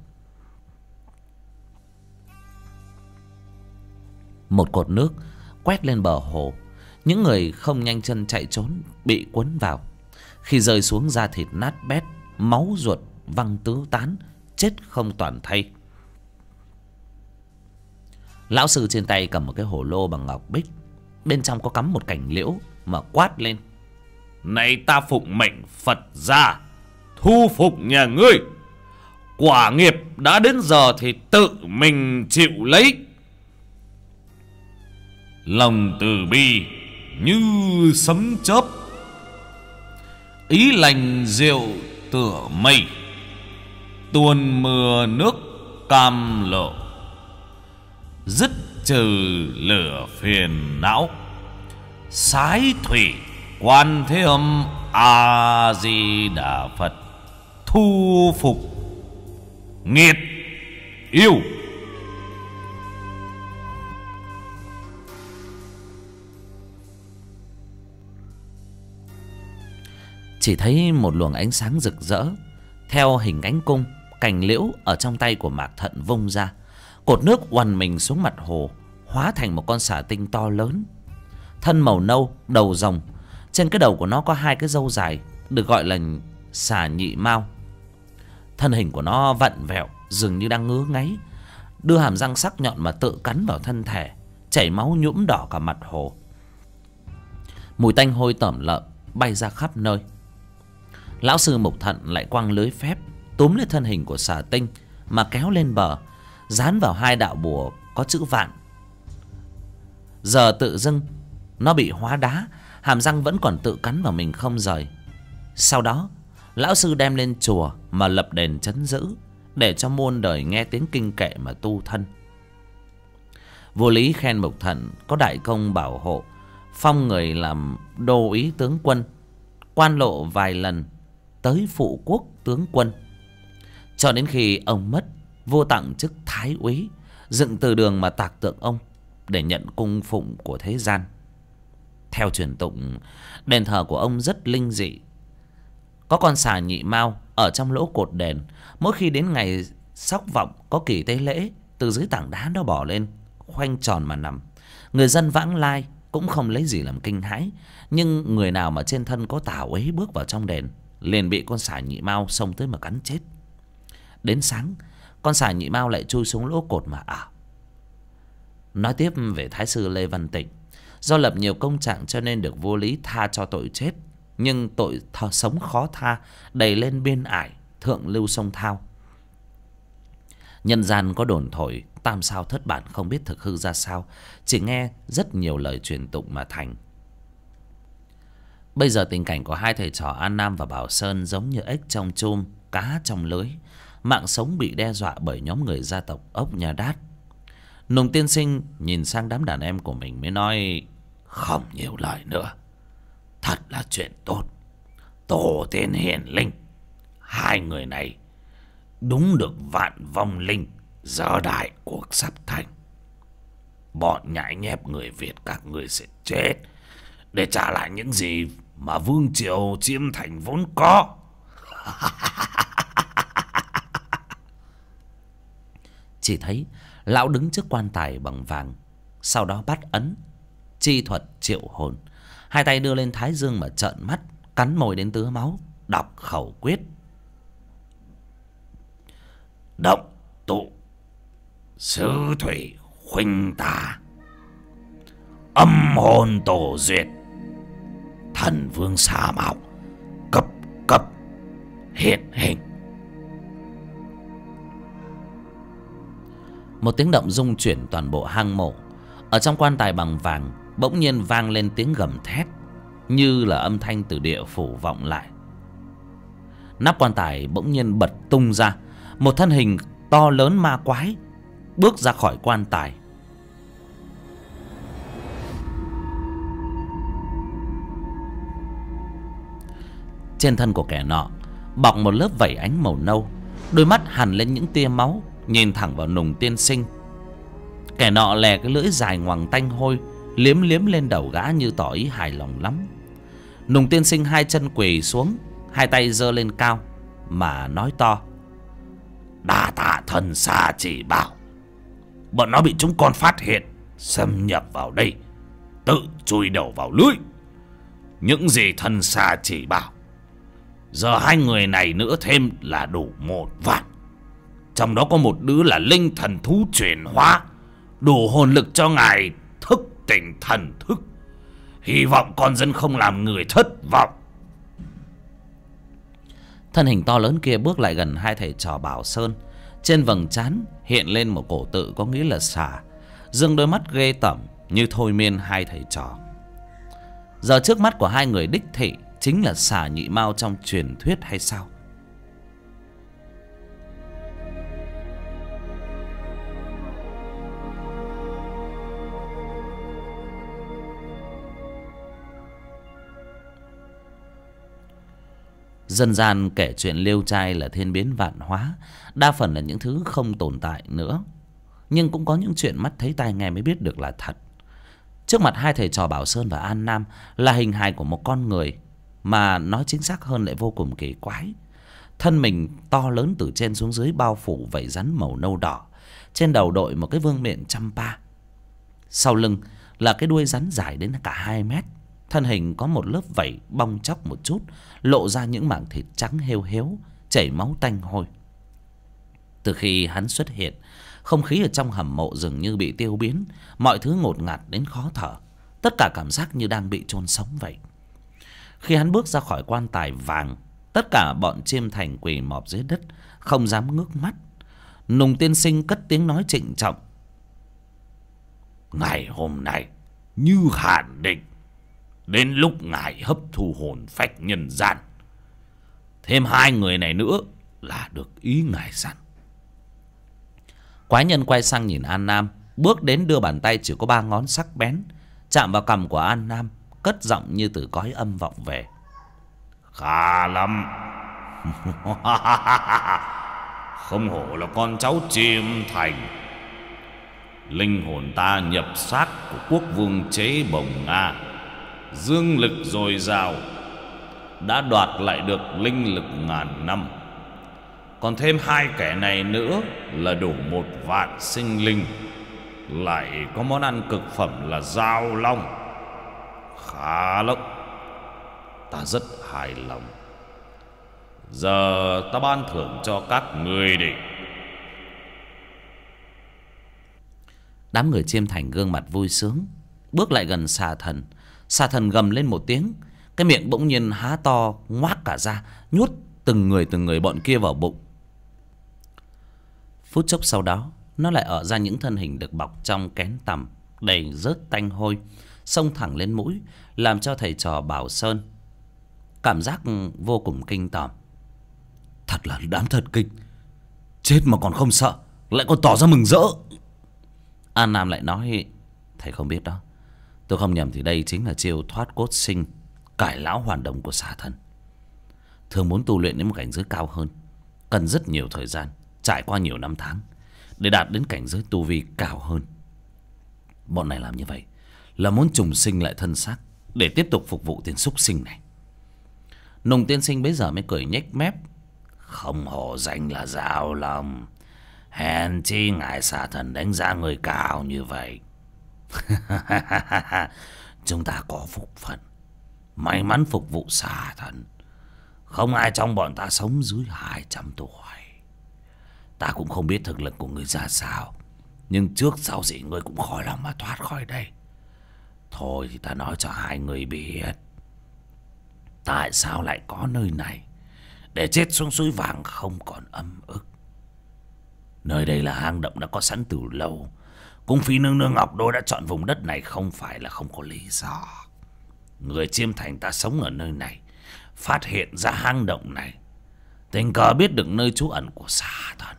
Speaker 1: Một cột nước quét lên bờ hồ, những người không nhanh chân chạy trốn bị cuốn vào. Khi rơi xuống da thịt nát bét, máu ruột văng tứ tán, chết không toàn thây. Lão sư trên tay cầm một cái hồ lô bằng ngọc bích, bên trong có cắm một cành liễu mà quát lên:
Speaker 2: Này ta phụng mệnh Phật gia thu phục nhà ngươi. Quả nghiệp đã đến giờ thì tự mình chịu lấy. Lòng từ bi như sấm chớp, ý lành diệu tựa mây, tuôn mưa nước cam lộ, dứt trừ lửa phiền não. Sái thủy Quan Thế Âm A Di Đà Phật thu phục nghiệt yêu.
Speaker 1: Chỉ thấy một luồng ánh sáng rực rỡ theo hình ánh cung, cành liễu ở trong tay của Mạc Thận vung ra. Cột nước oằn mình xuống mặt hồ, hóa thành một con xà tinh to lớn, thân màu nâu, đầu rồng. Trên cái đầu của nó có 2 cái râu dài, được gọi là xà Nhị Mao. Thân hình của nó vặn vẹo, dường như đang ngứa ngáy, đưa hàm răng sắc nhọn mà tự cắn vào thân thể, chảy máu nhuộm đỏ cả mặt hồ. Mùi tanh hôi tởm lợm bay ra khắp nơi. Lão sư Mục Thận lại quăng lưới phép túm lấy thân hình của xà tinh mà kéo lên bờ, dán vào 2 đạo bùa có chữ vạn. Giờ tự dưng nó bị hóa đá, hàm răng vẫn còn tự cắn vào mình không rời. Sau đó lão sư đem lên chùa mà lập đền trấn giữ, để cho muôn đời nghe tiếng kinh kệ mà tu thân. Vua Lý khen Mục Thận có đại công bảo hộ, phong người làm đô úy tướng quân, quan lộ vài lần tới phụ quốc tướng quân. Cho đến khi ông mất, vua tặng chức thái úy, dựng từ đường mà tạc tượng ông để nhận cung phụng của thế gian. Theo truyền tụng, đền thờ của ông rất linh dị. Có con xà Nhị Mao ở trong lỗ cột đền. Mỗi khi đến ngày sóc vọng, có kỳ tế lễ, từ dưới tảng đá nó bò lên, khoanh tròn mà nằm. Người dân vãng lai cũng không lấy gì làm kinh hãi, nhưng người nào mà trên thân có tà uế bước vào trong đền liền bị con xà Nhị Mao xông tới mà cắn chết. Đến sáng, con xà Nhị Mao lại chui xuống lỗ cột mà ở. Nói tiếp về Thái sư Lê Văn Tịnh, do lập nhiều công trạng cho nên được vua Lý tha cho tội chết, nhưng tội sống khó tha đẩy lên biên ải thượng lưu sông Thao. Nhân gian có đồn thổi tam sao thất bản không biết thực hư ra sao, chỉ nghe rất nhiều lời truyền tụng mà thành. Bây giờ tình cảnh của 2 thầy trò An Nam và Bảo Sơn giống như ếch trong chum, cá trong lưới. mạng sống bị đe dọa bởi nhóm người gia tộc ốc Nha Đát. Nùng tiên sinh nhìn sang đám đàn em của mình mới nói:
Speaker 2: Không nhiều lời nữa, thật là chuyện tốt. Tổ tiên hiển linh, hai người này đúng được vạn vong linh, giờ đại cuộc sắp thành. Bọn nhãi nhép người Việt các người sẽ chết để trả lại những gì mà vương triều Chiêm Thành vốn có.
Speaker 1: Chỉ thấy lão đứng trước quan tài bằng vàng, sau đó bắt ấn chi thuật triệu hồn, hai tay đưa lên thái dương mà trợn mắt, cắn môi đến tứa máu, đọc khẩu quyết:
Speaker 2: Động tụ sứ thủy khuynh tà, âm hồn tổ duyệt, thần vương sa mạo cấp cấp hiện hình.
Speaker 1: Một tiếng động rung chuyển toàn bộ hang mộ. Ở trong quan tài bằng vàng bỗng nhiên vang lên tiếng gầm thét, như là âm thanh từ địa phủ vọng lại. Nắp quan tài bỗng nhiên bật tung ra, một thân hình to lớn ma quái bước ra khỏi quan tài. Trên thân của kẻ nọ bọc một lớp vảy ánh màu nâu, đôi mắt hằn lên những tia máu, nhìn thẳng vào Nùng tiên sinh. Kẻ nọ lè cái lưỡi dài ngoằng tanh hôi, liếm liếm lên đầu gã như tỏ ý hài lòng lắm. Nùng tiên sinh hai chân quỳ xuống, hai tay giơ lên cao mà nói to:
Speaker 2: Đa tạ thần xa chỉ bảo, bọn nó bị chúng con phát hiện, xâm nhập vào đây, tự chui đầu vào lưới. Những gì thần xa chỉ bảo, giờ hai người này nữa thêm là đủ 1 vạn. Trong đó có một đứa là linh thần thú chuyển hóa, đủ hồn lực cho ngài thức tỉnh thần thức. Hy vọng con dân không làm người thất vọng.
Speaker 1: Thân hình to lớn kia bước lại gần hai thầy trò Bảo Sơn. Trên vầng trán hiện lên một cổ tự có nghĩa là xà, dương đôi mắt ghê tởm như thôi miên hai thầy trò. Giờ trước mắt của hai người đích thị chính là xà nhị mao trong truyền thuyết hay sao? Dân gian kể chuyện liêu trai là thiên biến vạn hóa, đa phần là những thứ không tồn tại nữa. Nhưng cũng có những chuyện mắt thấy tai nghe mới biết được là thật. Trước mặt hai thầy trò Bảo Sơn và An Nam là hình hài của một con người, mà nói chính xác hơn lại vô cùng kỳ quái. Thân mình to lớn từ trên xuống dưới bao phủ vảy rắn màu nâu đỏ, trên đầu đội một cái vương miện Champa. Sau lưng là cái đuôi rắn dài đến cả 2 mét. Thân hình có một lớp vảy bong chóc một chút, lộ ra những mảng thịt trắng hêu héo, chảy máu tanh hôi. Từ khi hắn xuất hiện, không khí ở trong hầm mộ dường như bị tiêu biến, mọi thứ ngột ngạt đến khó thở, tất cả cảm giác như đang bị chôn sống vậy. Khi hắn bước ra khỏi quan tài vàng, tất cả bọn Chiêm Thành quỳ mọp dưới đất, không dám ngước mắt. Nùng tiên sinh cất tiếng nói trịnh trọng:
Speaker 2: Ngày hôm nay như hạn định, đến lúc ngài hấp thu hồn phách nhân gian. Thêm 2 người này nữa là được ý ngài dặn.
Speaker 1: Quái nhân quay sang nhìn An Nam, bước đến đưa bàn tay chỉ có 3 ngón sắc bén chạm vào cằm của An Nam, cất giọng như từ cõi âm vọng về:
Speaker 2: Khá lắm. Không hổ là con cháu Chiêm Thành. Linh hồn ta nhập xác của quốc vương chế Bồng Nga, dương lực dồi dào, đã đoạt lại được linh lực ngàn năm. Còn thêm 2 kẻ này nữa là đủ 1 vạn sinh linh, lại có món ăn cực phẩm là dao long. Khá lắm, ta rất hài lòng. Giờ ta ban thưởng cho các người đi.
Speaker 1: Đám người Chiêm Thành gương mặt vui sướng, bước lại gần xà thần. Xà thần gầm lên một tiếng, cái miệng bỗng nhiên há to ngoác cả ra, nhốt từng người bọn kia vào bụng. Phút chốc sau đó, nó lại ở ra những thân hình được bọc trong kén tằm đầy rớt tanh hôi, xông thẳng lên mũi, làm cho thầy trò Bảo Sơn cảm giác vô cùng kinh tởm.
Speaker 2: Thật là đám thật kinh. Chết mà còn không sợ, lại còn tỏ ra mừng rỡ.
Speaker 1: An Nam lại nói: thầy không biết đó, tôi không nhầm thì đây chính là chiêu thoát cốt sinh, cải lão hoàn đồng của xà thần. Thường muốn tu luyện đến một cảnh giới cao hơn, cần rất nhiều thời gian, trải qua nhiều năm tháng để đạt đến cảnh giới tu vi cao hơn. Bọn này làm như vậy là muốn trùng sinh lại thân xác để tiếp tục phục vụ tên súc sinh này. Nùng tiên sinh bấy giờ mới cười nhếch mép: không hổ danh là Dao Long, hèn chi ngài xà thần đánh giá người cao như vậy. Chúng ta có phúc phận, may mắn phục vụ xà thần. Không ai trong bọn ta sống dưới 200 tuổi. Ta cũng không biết thực lực của người ra sao, nhưng trước sau gì người cũng khỏi lòng mà thoát khỏi đây. Thôi thì ta nói cho hai người biết, tại sao lại có nơi này để chết xuống suối vàng không còn âm ức. Nơi đây là hang động đã có sẵn từ lâu. Cung phi nương nương Ngọc Đô đã chọn vùng đất này không phải là không có lý do. Người Chiêm Thành ta sống ở nơi này, phát hiện ra hang động này, tình cờ biết được nơi trú ẩn của xà thần.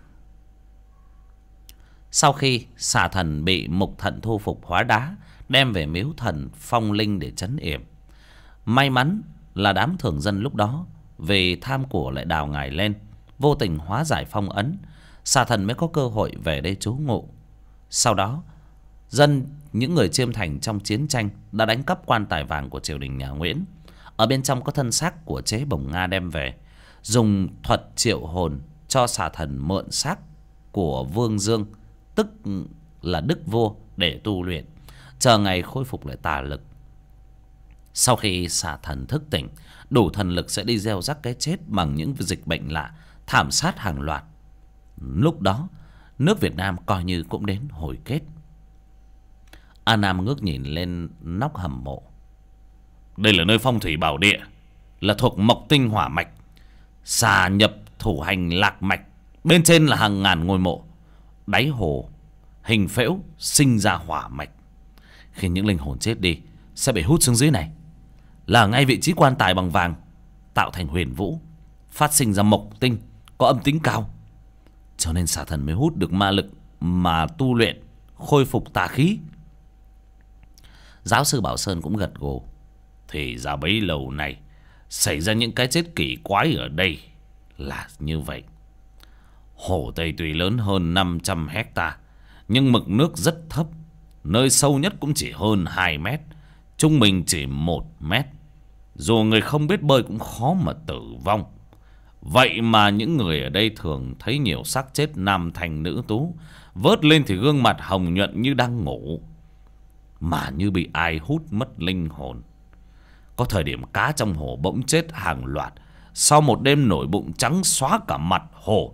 Speaker 1: Sau khi xà thần bị Mục Thận thu phục hóa đá, đem về miếu thần Phong Linh để trấn yểm, may mắn là đám thường dân lúc đó vì tham của lại đào ngài lên, vô tình hóa giải phong ấn, xà thần mới có cơ hội về đây trú ngụ. Sau đó những người Chiêm Thành trong chiến tranh đã đánh cắp quan tài vàng của triều đình nhà Nguyễn. Ở bên trong có thân xác của Chế Bồng Nga đem về, dùng thuật triệu hồn cho xà thần mượn xác của Vương Dương, tức là Đức Vua, để tu luyện, chờ ngày khôi phục lại tà lực. Sau khi xà thần thức tỉnh, đủ thần lực sẽ đi gieo rắc cái chết bằng những dịch bệnh lạ, thảm sát hàng loạt. Lúc đó nước Việt Nam coi như cũng đến hồi kết. An Nam ngước nhìn lên nóc hầm mộ.
Speaker 2: Đây là nơi phong thủy bảo địa, là thuộc mộc tinh hỏa mạch.
Speaker 1: Xà nhập thủ hành lạc mạch, bên trên là hàng ngàn ngôi mộ. Đáy hồ hình phễu sinh ra hỏa mạch. Khi những linh hồn chết đi sẽ bị hút xuống dưới này, là ngay vị trí quan tài bằng vàng tạo thành huyền vũ, phát sinh ra mộc tinh có âm tính cao. Cho nên xà thần mới hút được ma lực mà tu luyện, khôi phục tà khí. Giáo sư Bảo Sơn cũng gật gù.
Speaker 2: Thì ra bấy lâu nay xảy ra những cái chết kỳ quái ở đây là như vậy. Hồ Tây tuy lớn hơn 500 hecta, nhưng mực nước rất thấp. Nơi sâu nhất cũng chỉ hơn 2 mét, trung bình chỉ 1 mét. Dù người không biết bơi cũng khó mà tử vong. Vậy mà những người ở đây thường thấy nhiều xác chết nam thành nữ tú, vớt lên thì gương mặt hồng nhuận như đang ngủ, mà như bị ai hút mất linh hồn. Có thời điểm cá trong hồ bỗng chết hàng loạt, sau một đêm nổi bụng trắng xóa cả mặt hồ.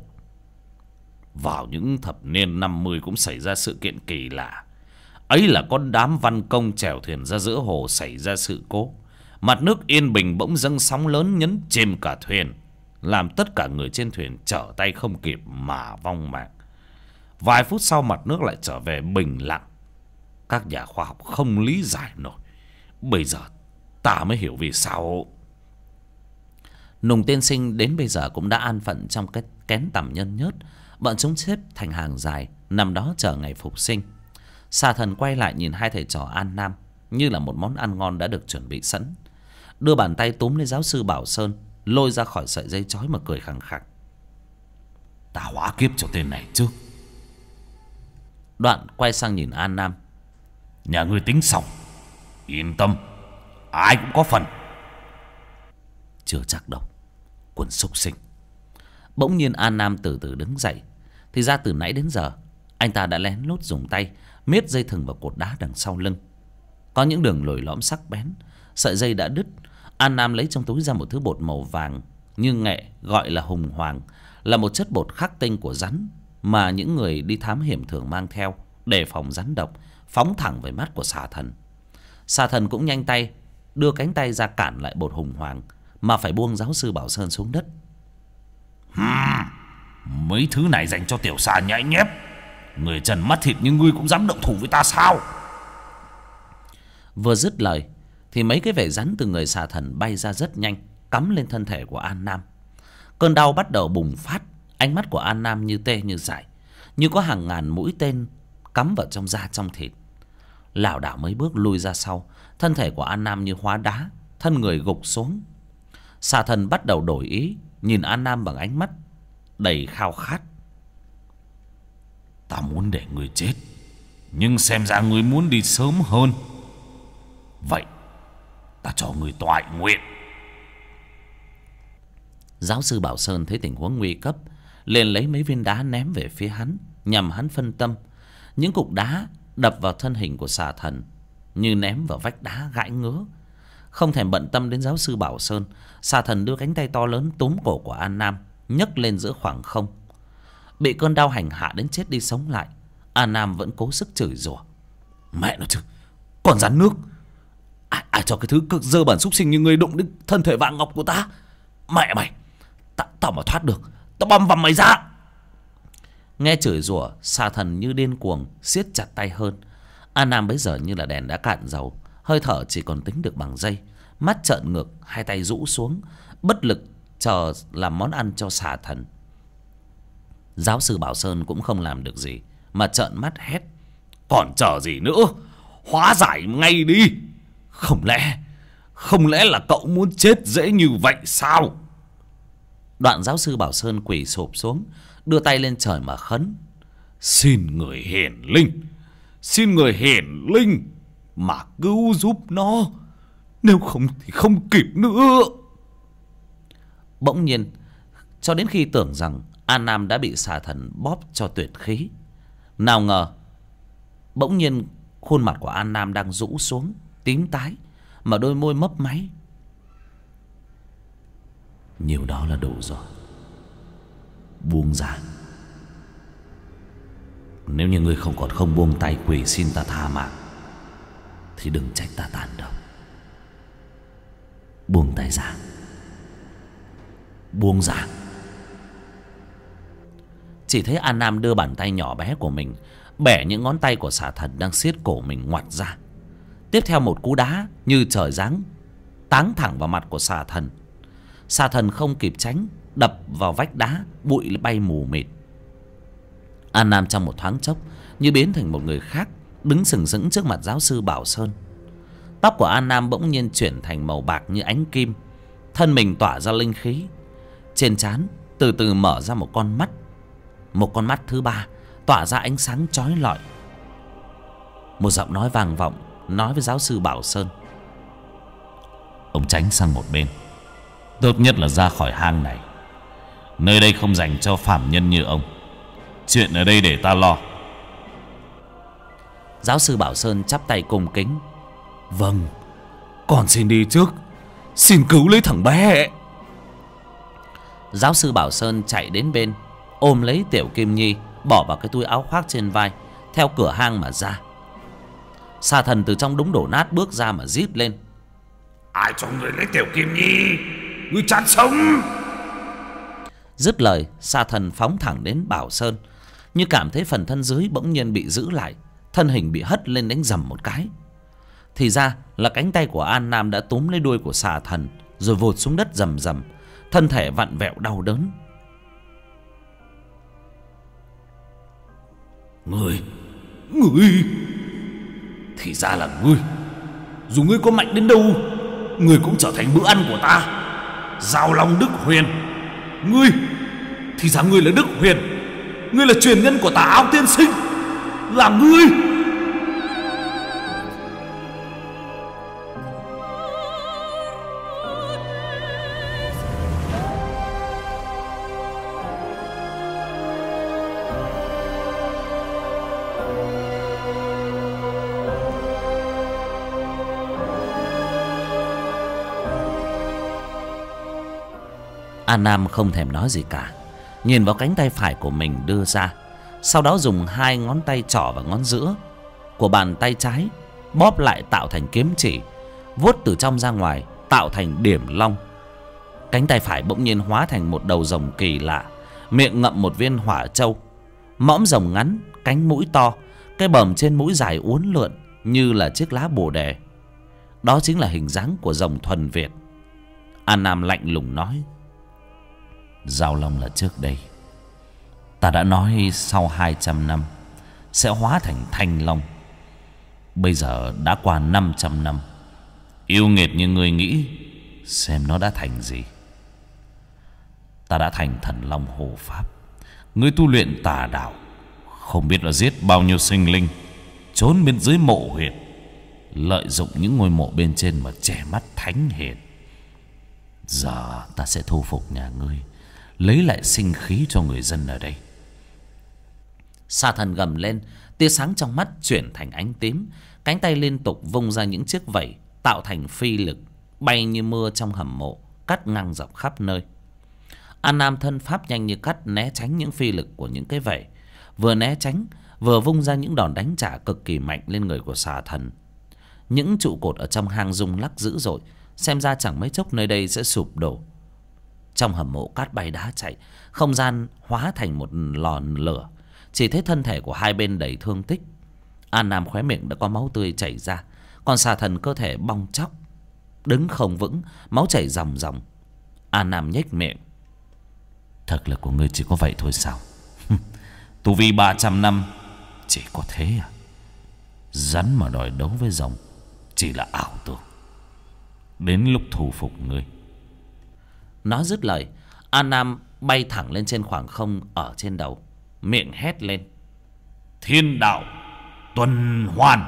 Speaker 2: Vào những thập niên 50 cũng xảy ra sự kiện kỳ lạ. Ấy là có đám văn công chèo thuyền ra giữa hồ xảy ra sự cố. Mặt nước yên bình bỗng dâng sóng lớn nhấn chìm cả thuyền, làm tất cả người trên thuyền trở tay không kịp mà vong mạng. Vài phút sau mặt nước lại trở về bình lặng. Các nhà khoa học không lý giải nổi. Bây giờ ta mới hiểu vì sao.
Speaker 1: Nùng tiên sinh đến bây giờ cũng đã an phận trong cái kén tằm nhân nhớt. Bọn chúng xếp thành hàng dài, nằm đó chờ ngày phục sinh. Xà thần quay lại nhìn hai thầy trò An Nam như là một món ăn ngon đã được chuẩn bị sẵn, đưa bàn tay túm lấy giáo sư Bảo Sơn, lôi ra khỏi sợi dây trói mà cười khằng khặc.
Speaker 2: Ta hóa kiếp cho tên này trước.
Speaker 1: Đoạn quay sang nhìn An Nam.
Speaker 2: Nhà ngươi tính xong, yên tâm, ai cũng có phần.
Speaker 1: Chưa chắc đâu, quần súc sinh. Bỗng nhiên An Nam từ từ đứng dậy. Thì ra từ nãy đến giờ anh ta đã lén lút dùng tay miết dây thừng vào cột đá đằng sau lưng. Có những đường lồi lõm sắc bén. Sợi dây đã đứt. An Nam lấy trong túi ra một thứ bột màu vàng như nghệ, gọi là hùng hoàng, là một chất bột khắc tinh của rắn mà những người đi thám hiểm thường mang theo để phòng rắn độc, phóng thẳng về mắt của xà thần. Xà thần cũng nhanh tay đưa cánh tay ra cản lại bột hùng hoàng, mà phải buông giáo sư Bảo Sơn xuống đất.
Speaker 2: Mấy thứ này dành cho tiểu xà nhãi nhép. Người trần mắt thịt như ngươi cũng dám động thủ với ta sao?
Speaker 1: Vừa dứt lời thì mấy cái vảy rắn từ người xà thần bay ra rất nhanh, cắm lên thân thể của An Nam. Cơn đau bắt đầu bùng phát. Ánh mắt của An Nam như tê như dại, như có hàng ngàn mũi tên cắm vào trong da trong thịt. Lảo đảo mấy bước lui ra sau, thân thể của An Nam như hóa đá, thân người gục xuống. Xà thần bắt đầu đổi ý, nhìn An Nam bằng ánh mắt đầy khao khát.
Speaker 2: Ta muốn để ngươi chết, nhưng xem ra ngươi muốn đi sớm hơn. Vậy ta cho ngươi toại nguyện.
Speaker 1: Giáo sư Bảo Sơn thấy tình huống nguy cấp, liền lấy mấy viên đá ném về phía hắn, nhằm hắn phân tâm. Những cục đá đập vào thân hình của xà thần như ném vào vách đá gãi ngứa. Không thèm bận tâm đến giáo sư Bảo Sơn, xà thần đưa cánh tay to lớn túm cổ của An Nam, nhấc lên giữa khoảng không. Bị cơn đau hành hạ đến chết đi sống lại, An Nam vẫn cố sức chửi rủa.
Speaker 2: Mẹ nó chứ, còn rắn nước. Ai cho cái thứ cực dơ bẩn súc sinh như ngươi đụng đến thân thể vàng ngọc của ta? Mẹ mày, tao mà thoát được, tao băm vằm mày ra.
Speaker 1: Nghe chửi rủa, xà thần như điên cuồng siết chặt tay hơn. An Nam bấy giờ như là đèn đã cạn dầu, hơi thở chỉ còn tính được bằng giây, mắt trợn ngược, hai tay rũ xuống, bất lực chờ làm món ăn cho xà thần. Giáo sư Bảo Sơn cũng không làm được gì, mà trợn mắt hét.
Speaker 2: Còn chờ gì nữa, hóa giải ngay đi. Không lẽ là cậu muốn chết dễ như vậy sao?
Speaker 1: Đoạn giáo sư Bảo Sơn quỳ sụp xuống, đưa tay lên trời mà khấn.
Speaker 2: Xin người hiển linh mà cứu giúp nó, nếu không thì không kịp nữa.
Speaker 1: Bỗng nhiên, cho đến khi tưởng rằng An Nam đã bị xà thần bóp cho tuyệt khí, nào ngờ bỗng nhiên khuôn mặt của An Nam đang rũ xuống, tím tái, mà đôi môi mấp máy.
Speaker 2: Nhiều đó là đủ rồi, buông ra. Nếu như ngươi không buông tay quỳ xin ta tha mạng, thì đừng trách ta tàn độc. Buông tay ra, buông ra.
Speaker 1: Chỉ thấy An Nam đưa bàn tay nhỏ bé của mình bẻ những ngón tay của xà thần đang siết cổ mình ngoặt ra. Tiếp theo một cú đá như trời giáng táng thẳng vào mặt của xà thần. Xà thần không kịp tránh, đập vào vách đá, bụi bay mù mịt. An Nam trong một thoáng chốc như biến thành một người khác, đứng sừng sững trước mặt giáo sư Bảo Sơn. Tóc của An Nam bỗng nhiên chuyển thành màu bạc như ánh kim, thân mình tỏa ra linh khí. Trên trán từ từ mở ra một con mắt, một con mắt thứ ba tỏa ra ánh sáng chói lọi. Một giọng nói vang vọng nói với giáo sư Bảo Sơn.
Speaker 2: Ông tránh sang một bên, tốt nhất là ra khỏi hang này. Nơi đây không dành cho phàm nhân như ông. Chuyện ở đây để ta lo.
Speaker 1: Giáo sư Bảo Sơn chắp tay cung kính.
Speaker 2: Vâng, con xin đi trước, xin cứu lấy thằng bé.
Speaker 1: Giáo sư Bảo Sơn chạy đến bên, ôm lấy Tiểu Kim Nhi, bỏ vào cái túi áo khoác trên vai, theo cửa hang mà ra. Xà thần từ trong đống đổ nát bước ra mà rít lên.
Speaker 2: Ai cho người lấy Tiểu Kim Nhi? Người chán sống.
Speaker 1: Dứt lời, xà thần phóng thẳng đến Bảo Sơn, như cảm thấy phần thân dưới bỗng nhiên bị giữ lại, thân hình bị hất lên đánh dầm một cái. Thì ra là cánh tay của An Nam đã túm lấy đuôi của xà thần, rồi vụt xuống đất rầm rầm, thân thể vặn vẹo đau đớn.
Speaker 2: Ngươi thì ra là ngươi. Dù ngươi có mạnh đến đâu, ngươi cũng trở thành bữa ăn của ta. Giao Long Đức Huyền, ngươi thì ra ngươi là Đức Huyền, ngươi là truyền nhân của Tà Áo tiên sinh, là ngươi.
Speaker 1: An Nam không thèm nói gì cả, nhìn vào cánh tay phải của mình đưa ra, sau đó dùng hai ngón tay trỏ và ngón giữa của bàn tay trái bóp lại tạo thành kiếm chỉ, vuốt từ trong ra ngoài tạo thành điểm long. Cánh tay phải bỗng nhiên hóa thành một đầu rồng kỳ lạ, miệng ngậm một viên hỏa châu. Mõm rồng ngắn, cánh mũi to, cái bờm trên mũi dài uốn lượn như là chiếc lá bồ đề. Đó chính là hình dáng của rồng thuần Việt. An Nam lạnh lùng nói.
Speaker 2: Giao Long là trước đây
Speaker 1: Ta đã nói sau 200 năm sẽ hóa thành thanh long. Bây giờ đã qua 500 năm. Yêu nghiệt như ngươi nghĩ xem nó đã thành gì. Ta đã thành thần long hộ pháp. Ngươi tu luyện tà đạo, không biết là giết bao nhiêu sinh linh, trốn bên dưới mộ huyệt, lợi dụng những ngôi mộ bên trên mà che mắt thánh hiền. Giờ ta sẽ thu phục nhà ngươi, lấy lại sinh khí cho người dân ở đây. Xà thần gầm lên, tia sáng trong mắt chuyển thành ánh tím, cánh tay liên tục vung ra những chiếc vẩy tạo thành phi lực, bay như mưa trong hầm mộ, cắt ngang dọc khắp nơi. An Nam thân pháp nhanh như cắt, né tránh những phi lực của những cái vẩy, vừa né tránh vừa vung ra những đòn đánh trả cực kỳ mạnh lên người của xà thần. Những trụ cột ở trong hang rung lắc dữ dội, xem ra chẳng mấy chốc nơi đây sẽ sụp đổ. Trong hầm mộ cát bay đá chạy, không gian hóa thành một lò lửa, chỉ thấy thân thể của hai bên đầy thương tích. An Nam khóe miệng đã có máu tươi chảy ra, còn xà thần cơ thể bong tróc, đứng không vững, máu chảy ròng ròng. An Nam nhếch miệng: thực lực của ngươi chỉ có vậy thôi sao? Tu vi 300 năm chỉ có thế à? Rắn mà đòi đấu với rồng chỉ là ảo tưởng. Đến lúc thu phục ngươi. Nói dứt lời, An Nam bay thẳng lên trên khoảng không ở trên đầu, miệng hét lên:
Speaker 2: thiên đạo tuần hoàn.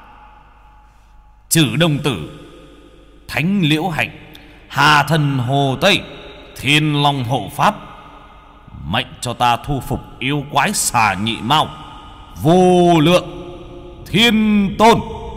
Speaker 2: Trừ Đông Tử, Thánh Liễu Hạnh, Hà Thần Hồ Tây, Thiên Long Hộ Pháp, mệnh cho ta thu phục yêu quái xà nhị mao, vô lượng thiên tôn.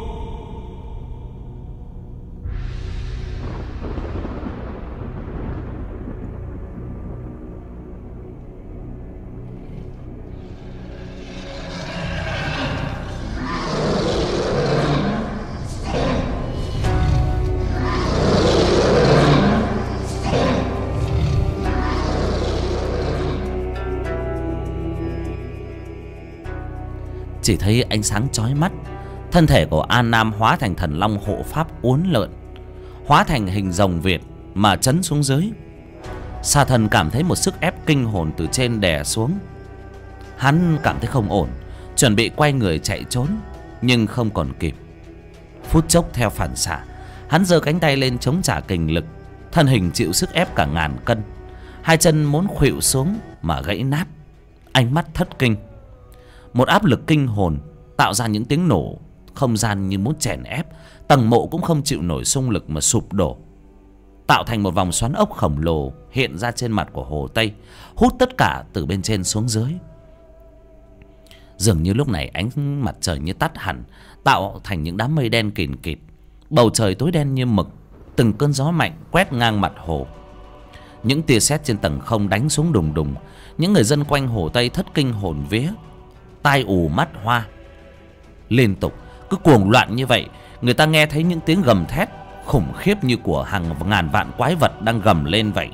Speaker 1: Chỉ thấy ánh sáng chói mắt, thân thể của An Nam hóa thành thần long hộ pháp uốn lượn, hóa thành hình rồng Việt mà chấn xuống dưới. Xà thần cảm thấy một sức ép kinh hồn từ trên đè xuống. Hắn cảm thấy không ổn, chuẩn bị quay người chạy trốn, nhưng không còn kịp. Phút chốc theo phản xạ, hắn giơ cánh tay lên chống trả kình lực, thân hình chịu sức ép cả ngàn cân, hai chân muốn khuỵu xuống mà gãy nát. Ánh mắt thất kinh, một áp lực kinh hồn tạo ra những tiếng nổ, không gian như muốn chèn ép, tầng mộ cũng không chịu nổi xung lực mà sụp đổ, tạo thành một vòng xoắn ốc khổng lồ hiện ra trên mặt của Hồ Tây, hút tất cả từ bên trên xuống dưới. Dường như lúc này ánh mặt trời như tắt hẳn, tạo thành những đám mây đen kìn kịt, bầu trời tối đen như mực, từng cơn gió mạnh quét ngang mặt hồ. Những tia sét trên tầng không đánh xuống đùng đùng. Những người dân quanh Hồ Tây thất kinh hồn vía, tai ù mắt hoa. Liên tục cứ cuồng loạn như vậy, người ta nghe thấy những tiếng gầm thét khủng khiếp như của hàng ngàn vạn quái vật đang gầm lên vậy.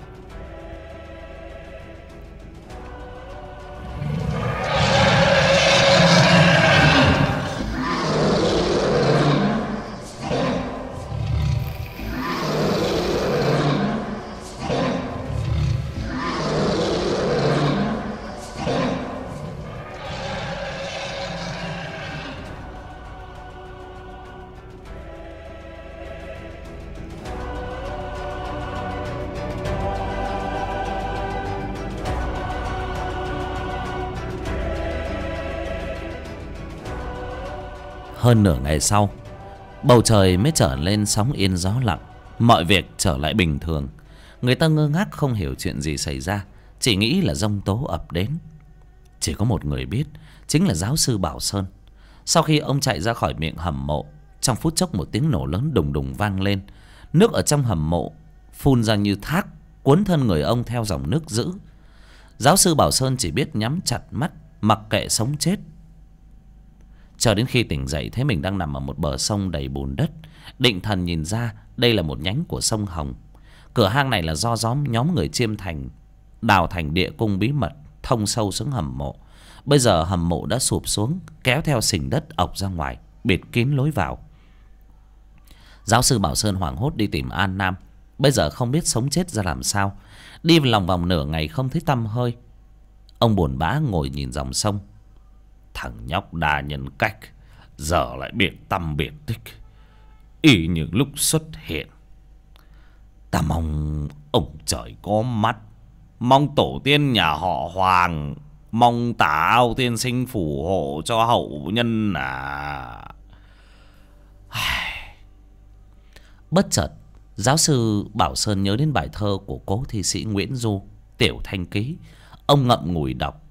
Speaker 1: Hơn nửa ngày sau, bầu trời mới trở lên sóng yên gió lặng, mọi việc trở lại bình thường. Người ta ngơ ngác không hiểu chuyện gì xảy ra, chỉ nghĩ là giông tố ập đến. Chỉ có một người biết, chính là giáo sư Bảo Sơn. Sau khi ông chạy ra khỏi miệng hầm mộ, trong phút chốc một tiếng nổ lớn đùng đùng vang lên. Nước ở trong hầm mộ phun ra như thác, cuốn thân người ông theo dòng nước dữ. Giáo sư Bảo Sơn chỉ biết nhắm chặt mắt, mặc kệ sống chết. Chờ đến khi tỉnh dậy thấy mình đang nằm ở một bờ sông đầy bùn đất, định thần nhìn ra đây là một nhánh của sông Hồng. Cửa hang này là do nhóm người Chiêm Thành đào thành địa cung bí mật thông sâu xuống hầm mộ. Bây giờ hầm mộ đã sụp xuống, kéo theo sình đất ọc ra ngoài, bịt kín lối vào. Giáo sư Bảo Sơn hoảng hốt đi tìm An Nam, bây giờ không biết sống chết ra làm sao. Đi lòng vòng nửa ngày không thấy tăm hơi. Ông buồn bã ngồi nhìn dòng sông.
Speaker 2: Thằng nhóc đa nhân cách giờ lại biệt tăm biệt tích, y như lúc xuất hiện. Ta mong ông trời có mắt, mong tổ tiên nhà họ Hoàng, mong Tả Ao tiên sinh phù hộ cho hậu nhân à.
Speaker 1: Bất chợt giáo sư Bảo Sơn nhớ đến bài thơ của cố thi sĩ Nguyễn Du, Tiểu Thanh Ký. Ông ngậm ngùi đọc.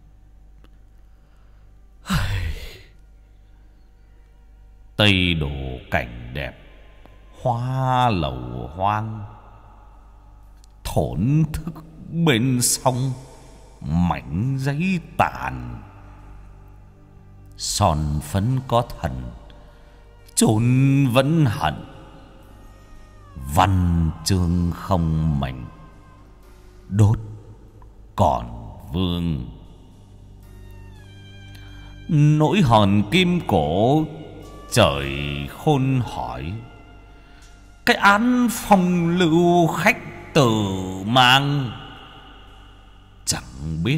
Speaker 2: Tây đổ cảnh đẹp, hoa lầu hoang, thổn thức bên sông, mảnh giấy tàn. Son phấn có thần, chốn vẫn hận, văn chương không mảnh, đốt còn vương. Nỗi hòn kim cổ trời khôn hỏi, cái án phong lưu khách tử mang. Chẳng biết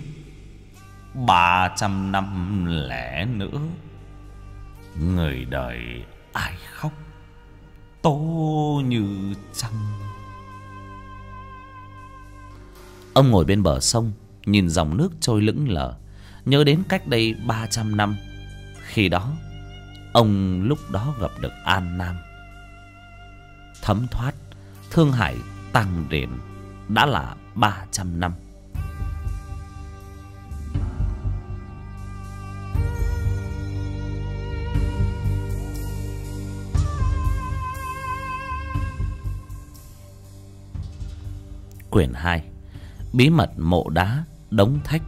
Speaker 2: 300 năm lẻ nữa, người đời ai khóc tố như trăng.
Speaker 1: Ông ngồi bên bờ sông, nhìn dòng nước trôi lững lờ, nhớ đến cách đây 300 năm. Khi đó ông lúc đó gặp được An Nam. Thấm thoát, Thương Hải Tăng Điển, đã là 300 năm. Quyển 2. Bí mật mộ đá Đống Thách.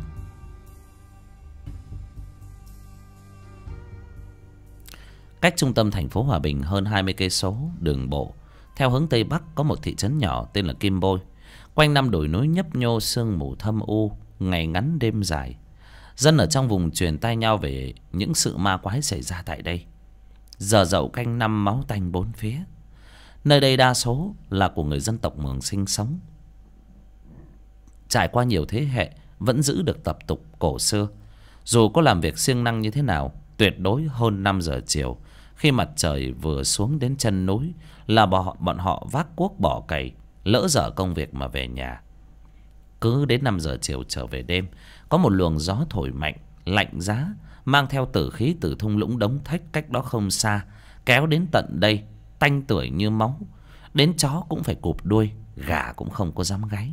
Speaker 1: Cách trung tâm thành phố Hòa Bình hơn 20 cây số đường bộ, theo hướng tây bắc có một thị trấn nhỏ tên là Kim Bôi. Quanh năm đồi núi nhấp nhô sương mù thâm u, ngày ngắn đêm dài. Dân ở trong vùng truyền tai nhau về những sự ma quái xảy ra tại đây. Giờ dậu canh năm máu tanh bốn phía. Nơi đây đa số là của người dân tộc Mường sinh sống. Trải qua nhiều thế hệ vẫn giữ được tập tục cổ xưa. Dù có làm việc siêng năng như thế nào, tuyệt đối hơn 5 giờ chiều, khi mặt trời vừa xuống đến chân núi, là bọn họ vác cuốc bỏ cày, lỡ dở công việc mà về nhà. Cứ đến 5 giờ chiều trở về đêm, có một luồng gió thổi mạnh, lạnh giá, mang theo tử khí từ thung lũng Đống Thách cách đó không xa, kéo đến tận đây, tanh tưởi như máu. Đến chó cũng phải cụp đuôi, gà cũng không có dám gáy.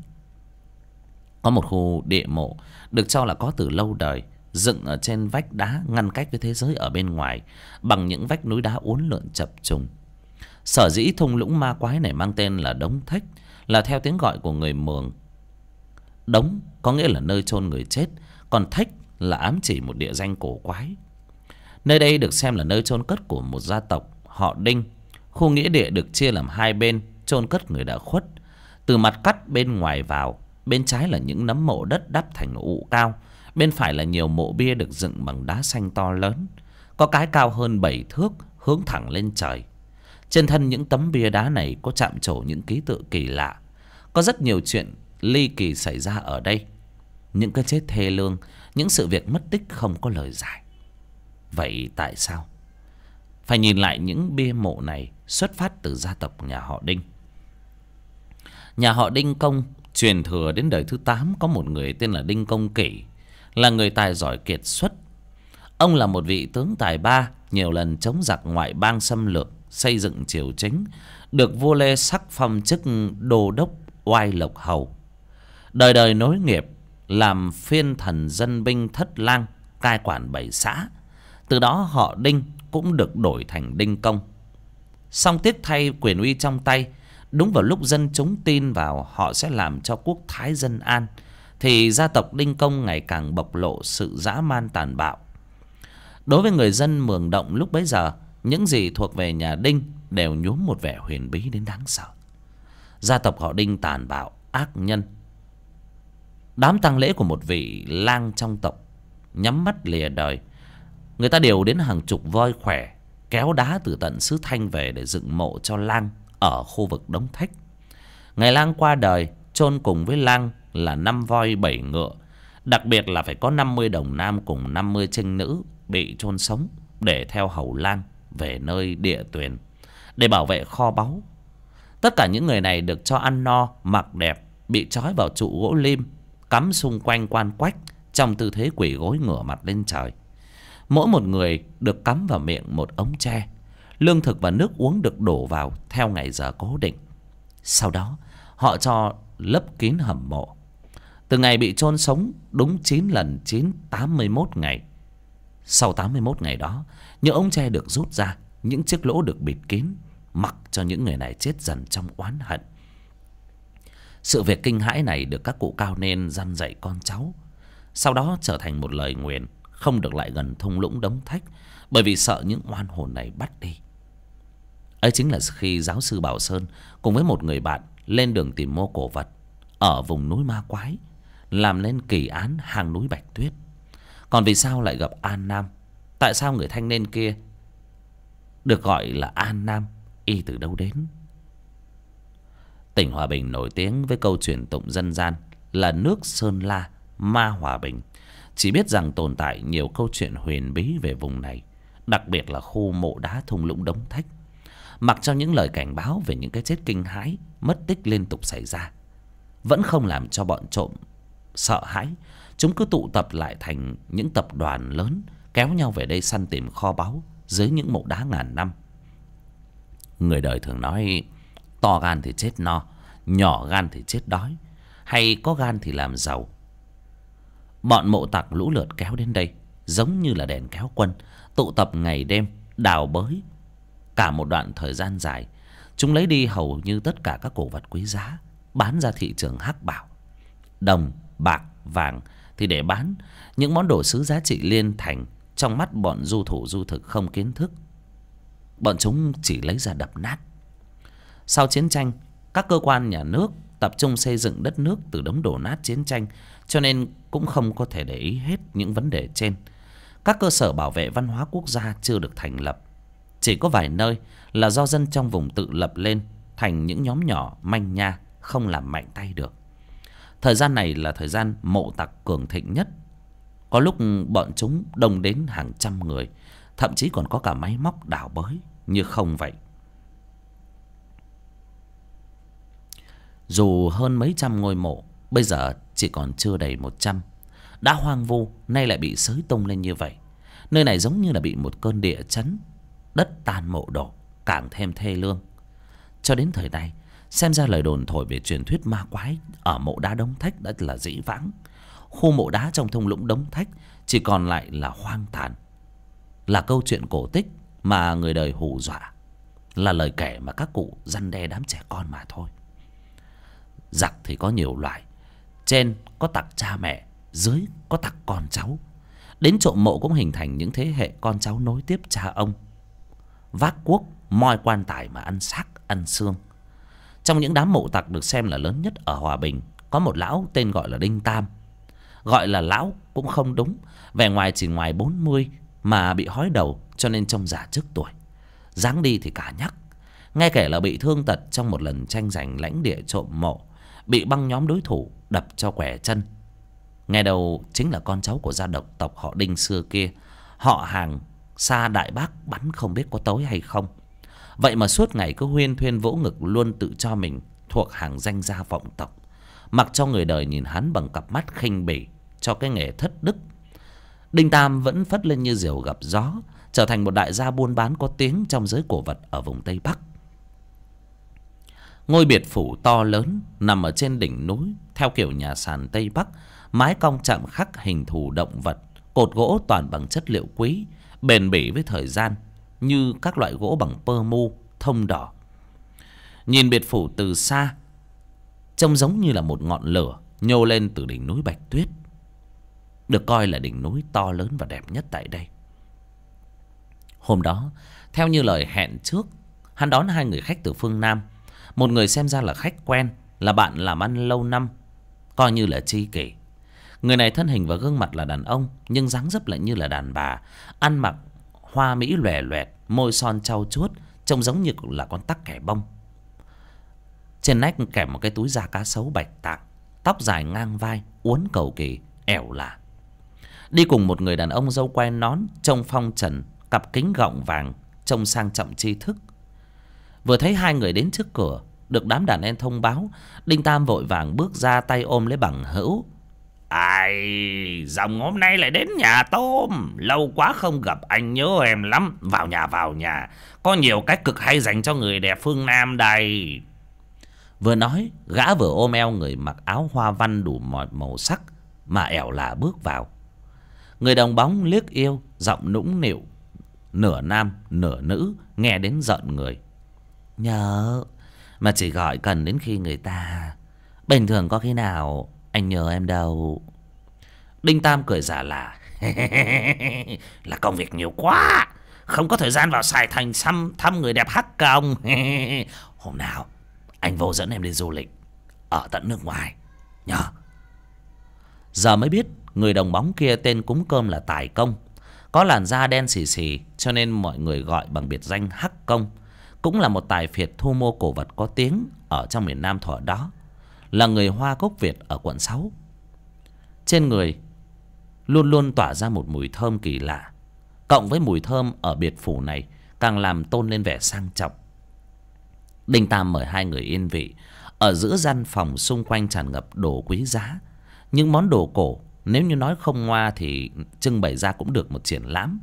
Speaker 1: Có một khu địa mộ được cho là có từ lâu đời, dựng ở trên vách đá ngăn cách với thế giới ở bên ngoài bằng những vách núi đá uốn lượn chập trùng. Sở dĩ thung lũng ma quái này mang tên là Đống Thách là theo tiếng gọi của người Mường. Đống có nghĩa là nơi chôn người chết, còn Thách là ám chỉ một địa danh cổ quái. Nơi đây được xem là nơi chôn cất của một gia tộc họ Đinh. Khu nghĩa địa được chia làm hai bên chôn cất người đã khuất. Từ mặt cắt bên ngoài vào, bên trái là những nấm mộ đất đắp thành ụ cao, bên phải là nhiều mộ bia được dựng bằng đá xanh to lớn, có cái cao hơn 7 thước, hướng thẳng lên trời. Trên thân những tấm bia đá này có chạm trổ những ký tự kỳ lạ. Có rất nhiều chuyện ly kỳ xảy ra ở đây, những cái chết thê lương, những sự việc mất tích không có lời giải. Vậy tại sao? Phải nhìn lại những bia mộ này xuất phát từ gia tộc nhà họ Đinh. Nhà họ Đinh Công truyền thừa đến đời thứ 8 có một người tên là Đinh Công Kỷ, là người tài giỏi kiệt xuất. Ông là một vị tướng tài ba, nhiều lần chống giặc ngoại bang xâm lược, xây dựng triều chính, được vua Lê sắc phong chức đô đốc oai lộc hầu. Đời đời nối nghiệp làm phiên thần dân binh thất lang, cai quản 7 xã. Từ đó họ Đinh cũng được đổi thành Đinh Công. Song tiếc thay quyền uy trong tay, đúng vào lúc dân chúng tin vào họ sẽ làm cho quốc thái dân an, thì gia tộc Đinh Công ngày càng bộc lộ sự dã man tàn bạo. Đối với người dân Mường Động lúc bấy giờ, những gì thuộc về nhà Đinh đều nhuốm một vẻ huyền bí đến đáng sợ. Gia tộc họ Đinh tàn bạo, ác nhân. Đám tang lễ của một vị lang trong tộc nhắm mắt lìa đời, người ta điều đến hàng chục voi khỏe kéo đá từ tận xứ Thanh về để dựng mộ cho lang ở khu vực Đống Thách. Ngày lang qua đời, chôn cùng với lang là 5 voi 7 ngựa, Đặc biệt là phải có 50 đồng nam cùng 50 trinh nữ bị chôn sống để theo hầu lang về nơi địa tuyển để bảo vệ kho báu. Tất cả những người này được cho ăn no, mặc đẹp, bị trói vào trụ gỗ lim, cắm xung quanh quan quách trong tư thế quỳ gối ngửa mặt lên trời. Mỗi một người được cắm vào miệng một ống tre. Lương thực và nước uống được đổ vào theo ngày giờ cố định. Sau đó họ cho lấp kín hầm mộ. Từ ngày bị chôn sống đúng 9 lần 9, 81 ngày. Sau 81 ngày đó, những ống tre được rút ra, những chiếc lỗ được bịt kín, mặc cho những người này chết dần trong oán hận. Sự việc kinh hãi này được các cụ cao niên dăn dạy con cháu, sau đó trở thành một lời nguyền không được lại gần thung lũng Đống Thách, bởi vì sợ những oan hồn này bắt đi. Ấy chính là khi giáo sư Bảo Sơn cùng với một người bạn lên đường tìm mua cổ vật ở vùng núi Ma Quái, làm nên kỳ án hang núi Bạch Tuyết. Còn vì sao lại gặp An Nam? Tại sao người thanh niên kia được gọi là An Nam? Y từ đâu đến? Tỉnh Hòa Bình nổi tiếng với câu truyền tụng dân gian là nước Sơn La ma Hòa Bình. Chỉ biết rằng tồn tại nhiều câu chuyện huyền bí về vùng này, đặc biệt là khu mộ đá thung lũng Đống Thách. Mặc cho những lời cảnh báo về những cái chết kinh hãi, mất tích liên tục xảy ra, vẫn không làm cho bọn trộm sợ hãi. Chúng cứ tụ tập lại thành những tập đoàn lớn, kéo nhau về đây săn tìm kho báu dưới những mộ đá ngàn năm. Người đời thường nói to gan thì chết no, nhỏ gan thì chết đói, hay có gan thì làm giàu. Bọn mộ tặc lũ lượt kéo đến đây giống như là đèn kéo quân, tụ tập ngày đêm đào bới cả một đoạn thời gian dài. Chúng lấy đi hầu như tất cả các cổ vật quý giá, bán ra thị trường hắc bảo. Đồng, bạc, vàng thì để bán. Những món đồ sứ giá trị liên thành trong mắt bọn du thủ du thực không kiến thức, bọn chúng chỉ lấy ra đập nát. Sau chiến tranh, các cơ quan nhà nước tập trung xây dựng đất nước từ đống đổ nát chiến tranh, cho nên cũng không có thể để ý hết những vấn đề trên. Các cơ sở bảo vệ văn hóa quốc gia chưa được thành lập. Chỉ có vài nơi là do dân trong vùng tự lập lên thành những nhóm nhỏ manh nha, không làm mạnh tay được. Thời gian này là thời gian mộ tặc cường thịnh nhất. Có lúc bọn chúng đông đến hàng trăm người, thậm chí còn có cả máy móc đào bới như không vậy. Dù hơn mấy trăm ngôi mộ bây giờ chỉ còn chưa đầy 100, đã hoang vu nay lại bị xới tung lên như vậy. Nơi này giống như là bị một cơn địa chấn, đất tan mộ đổ, càng thêm thê lương. Cho đến thời này, xem ra lời đồn thổi về truyền thuyết ma quái ở mộ đá Đống Thách đã là dĩ vãng. Khu mộ đá trong thung lũng Đống Thách chỉ còn lại là hoang tàn, là câu chuyện cổ tích mà người đời hù dọa, là lời kể mà các cụ răn đe đám trẻ con mà thôi. Giặc thì có nhiều loại, trên có tặc cha mẹ, dưới có tặc con cháu. Đến trộm mộ cũng hình thành những thế hệ con cháu nối tiếp cha ông, vác cuốc moi quan tài mà ăn xác ăn xương. Trong những đám mộ tặc được xem là lớn nhất ở Hòa Bình, có một lão tên gọi là Đinh Tam. Gọi là lão cũng không đúng, vẻ ngoài chỉ ngoài 40 mà bị hói đầu, cho nên trông già trước tuổi. Dáng đi thì cả nhắc. Nghe kể là bị thương tật trong một lần tranh giành lãnh địa trộm mộ, bị băng nhóm đối thủ đập cho quẻ chân. Nghe đầu chính là con cháu của gia tộc họ Đinh xưa kia, họ hàng xa Đại Bác bắn không biết có tối hay không. Vậy mà suốt ngày cứ huyên thuyên vỗ ngực, luôn tự cho mình thuộc hàng danh gia vọng tộc, mặc cho người đời nhìn hắn bằng cặp mắt khinh bỉ cho cái nghề thất đức. Đinh Tam vẫn phất lên như diều gặp gió, trở thành một đại gia buôn bán có tiếng trong giới cổ vật ở vùng Tây Bắc. Ngôi biệt phủ to lớn nằm ở trên đỉnh núi theo kiểu nhà sàn Tây Bắc, mái cong chạm khắc hình thù động vật, cột gỗ toàn bằng chất liệu quý, bền bỉ với thời gian, như các loại gỗ bằng pơ mu, thông đỏ. Nhìn biệt phủ từ xa, trông giống như là một ngọn lửa nhô lên từ đỉnh núi Bạch Tuyết, được coi là đỉnh núi to lớn và đẹp nhất tại đây. Hôm đó, theo như lời hẹn trước, hắn đón hai người khách từ phương Nam. Một người xem ra là khách quen, là bạn làm ăn lâu năm, coi như là tri kỷ. Người này thân hình và gương mặt là đàn ông, nhưng dáng dấp lại như là đàn bà, ăn mặc hoa mỹ lòe loẹt, môi son trau chuốt, trông giống như là con tắc kẻ bông. Trên nách kèm một cái túi da cá sấu bạch tạng, tóc dài ngang vai, uốn cầu kỳ, ẻo lả. Đi cùng một người đàn ông râu quai nón, trông phong trần, cặp kính gọng vàng, trông sang trọng tri thức. Vừa thấy hai người đến trước cửa, được đám đàn em thông báo, Đinh Tam vội vàng bước ra, tay ôm lấy bằng hữu.
Speaker 2: Ai, Dòng hôm nay lại đến nhà tôm. Lâu quá không gặp, anh nhớ em lắm. Vào nhà. Có nhiều cách cực hay dành cho người đẹp phương Nam đây.
Speaker 1: Vừa nói, gã vừa ôm eo người mặc áo hoa văn đủ mọi màu sắc mà ẻo lả bước vào. Người đồng bóng liếc yêu, giọng nũng nịu, nửa nam nửa nữ, nghe đến giận người. Nhớ mà chỉ gọi cần đến khi người ta, bình thường có khi nào anh nhớ em đâu. Đinh Tam cười giả lả.
Speaker 2: Là công việc nhiều quá, không có thời gian vào Sài Thành thăm người đẹp Hắc Công.
Speaker 1: Hôm nào anh vô dẫn em đi du lịch ở tận nước ngoài nhớ. Giờ mới biết người đồng bóng kia tên cúng cơm là Tài Công, có làn da đen xì xì cho nên mọi người gọi bằng biệt danh Hắc Công. Cũng là một tài phiệt thu mua cổ vật có tiếng ở trong miền Nam thuở đó, là người Hoa gốc Việt ở quận 6. Trên người luôn luôn tỏa ra một mùi thơm kỳ lạ, cộng với mùi thơm ở biệt phủ này càng làm tôn lên vẻ sang trọng. Đinh Tam mời hai người yên vị. Ở giữa gian phòng xung quanh tràn ngập đồ quý giá, những món đồ cổ nếu như nói không ngoa thì trưng bày ra cũng được một triển lãm.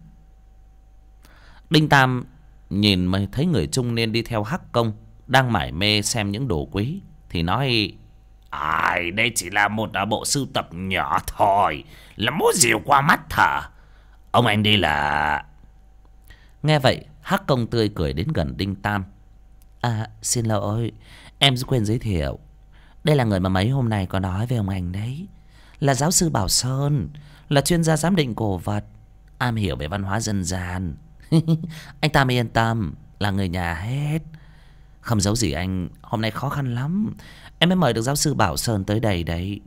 Speaker 1: Đinh Tam nhìn mới thấy người trung niên đi theo Hắc Công đang mải mê xem những đồ quý thì nói:
Speaker 2: Ai, đây chỉ là một bộ sưu tập nhỏ thôi, là mốt diều qua mắt thở. Ông anh đi là...
Speaker 1: Nghe vậy Hắc Công tươi cười đến gần Đinh Tam. Xin lỗi, em quên giới thiệu. Đây là người mà mấy hôm nay có nói với ông anh đấy, là giáo sư Bảo Sơn, là chuyên gia giám định cổ vật, am hiểu về văn hóa dân gian. Anh Tam yên tâm, là người nhà hết. Không giấu gì anh, hôm nay khó khăn lắm em mới mời được giáo sư Bảo Sơn tới đây đấy.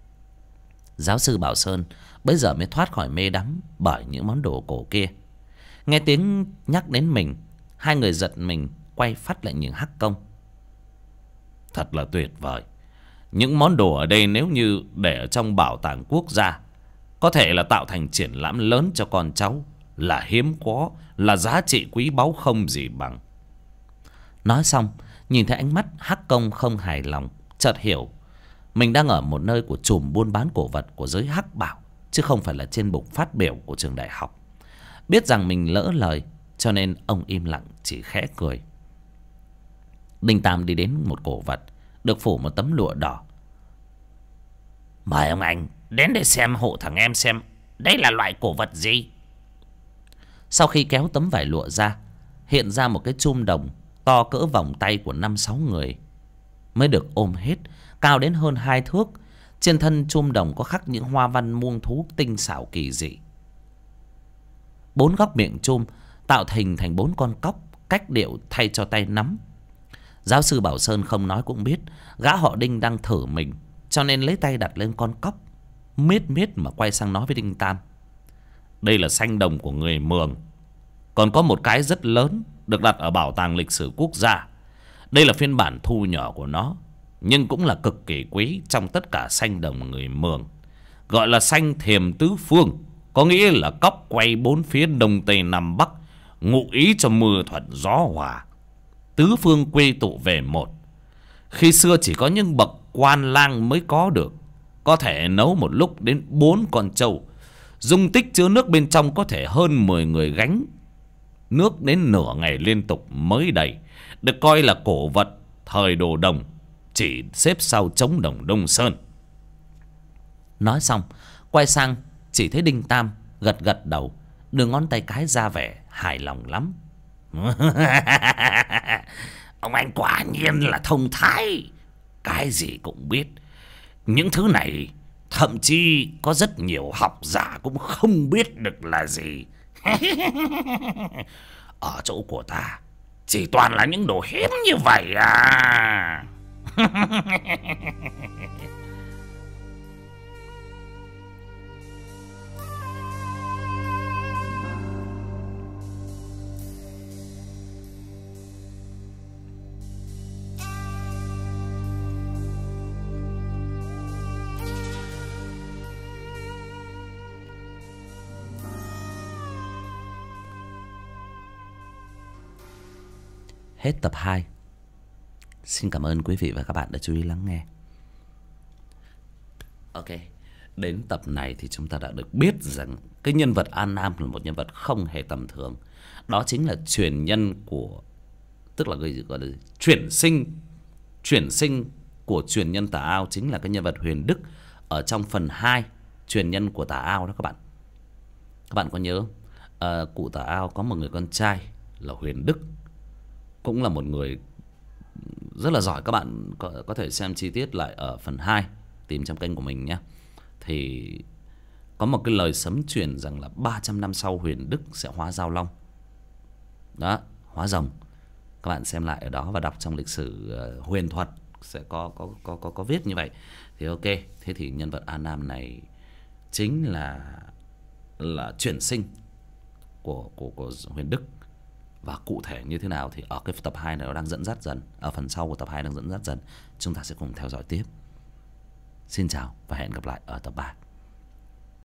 Speaker 1: Giáo sư Bảo Sơn bây giờ mới thoát khỏi mê đắm bởi những món đồ cổ kia. Nghe tiếng nhắc đến mình, hai người giật mình quay phát lại nhìn Hắc Công.
Speaker 2: Thật là tuyệt vời. Những món đồ ở đây nếu như để ở trong bảo tàng quốc gia, có thể là tạo thành triển lãm lớn cho con cháu, là hiếm có, là giá trị quý báu không gì bằng.
Speaker 1: Nói xong, nhìn thấy ánh mắt Hắc Công không hài lòng, chợt hiểu mình đang ở một nơi của chùm buôn bán cổ vật của giới Hắc Bảo, chứ không phải là trên bục phát biểu của trường đại học. Biết rằng mình lỡ lời cho nên ông im lặng chỉ khẽ cười. Đinh Tam đi đến một cổ vật được phủ một tấm lụa đỏ.
Speaker 2: Mời ông anh đến để xem hộ thằng em xem đây là loại cổ vật gì.
Speaker 1: Sau khi kéo tấm vải lụa ra, hiện ra một cái chum đồng to cỡ vòng tay của 5-6 người mới được ôm hết, cao đến hơn 2 thước. Trên thân chum đồng có khắc những hoa văn muông thú tinh xảo kỳ dị. 4 góc miệng chum tạo hình thành 4 con cóc, cách điệu thay cho tay nắm. Giáo sư Bảo Sơn không nói cũng biết gã họ Đinh đang thử mình, cho nên lấy tay đặt lên con cóc, miết miết mà quay sang nói với Đinh Tam:
Speaker 2: Đây là sanh đồng của người Mường. Còn có một cái rất lớn được đặt ở bảo tàng lịch sử quốc gia. Đây là phiên bản thu nhỏ của nó, nhưng cũng là cực kỳ quý trong tất cả sanh đồng người Mường. Gọi là sanh thiềm tứ phương, có nghĩa là cóc quay 4 phía đông tây nam bắc, ngụ ý cho mưa thuận gió hòa, tứ phương quy tụ về một. Khi xưa chỉ có những bậc quan lang mới có được, có thể nấu một lúc đến 4 con trâu. Dung tích chứa nước bên trong có thể hơn 10 người gánh nước đến nửa ngày liên tục mới đầy. Được coi là cổ vật thời đồ đồng, chỉ xếp sau trống đồng Đông Sơn.
Speaker 1: Nói xong quay sang chỉ thấy Đinh Tam gật gật đầu, đưa ngón tay cái ra vẻ hài lòng lắm.
Speaker 2: Ông anh quả nhiên là thông thái, cái gì cũng biết. Những thứ này thậm chí có rất nhiều học giả cũng không biết được là gì. Ở chỗ của ta chỉ toàn là những đồ hiếm như vậy à.
Speaker 1: Hết tập 2. Xin cảm ơn quý vị và các bạn đã chú ý lắng nghe. Ok, đến tập này thì chúng ta đã được biết rằng cái nhân vật An Nam là một nhân vật không hề tầm thường. Đó chính là truyền nhân của, tức là gọi là chuyển sinh của truyền nhân Tà Ao, chính là cái nhân vật Huyền Đức ở trong phần 2 truyền nhân của Tà Ao đó các bạn. Các bạn có nhớ cụ Tà Ao có một người con trai là Huyền Đức, cũng là một người rất là giỏi. Các bạn có thể xem chi tiết lại ở phần 2, tìm trong kênh của mình nhé. Thì có một cái lời sấm truyền rằng là 300 năm sau Huyền Đức sẽ hóa Giao Long. Đó, hóa rồng. Các bạn xem lại ở đó và đọc trong lịch sử huyền thuật sẽ có viết như vậy. Thì ok, thế thì nhân vật An Nam này chính là chuyển sinh của Huyền Đức. Và cụ thể như thế nào thì ở cái tập 2 này nó đang dẫn dắt dần, ở phần sau của tập 2 đang dẫn dắt dần. Chúng ta sẽ cùng theo dõi tiếp. Xin chào và hẹn gặp lại ở tập 3.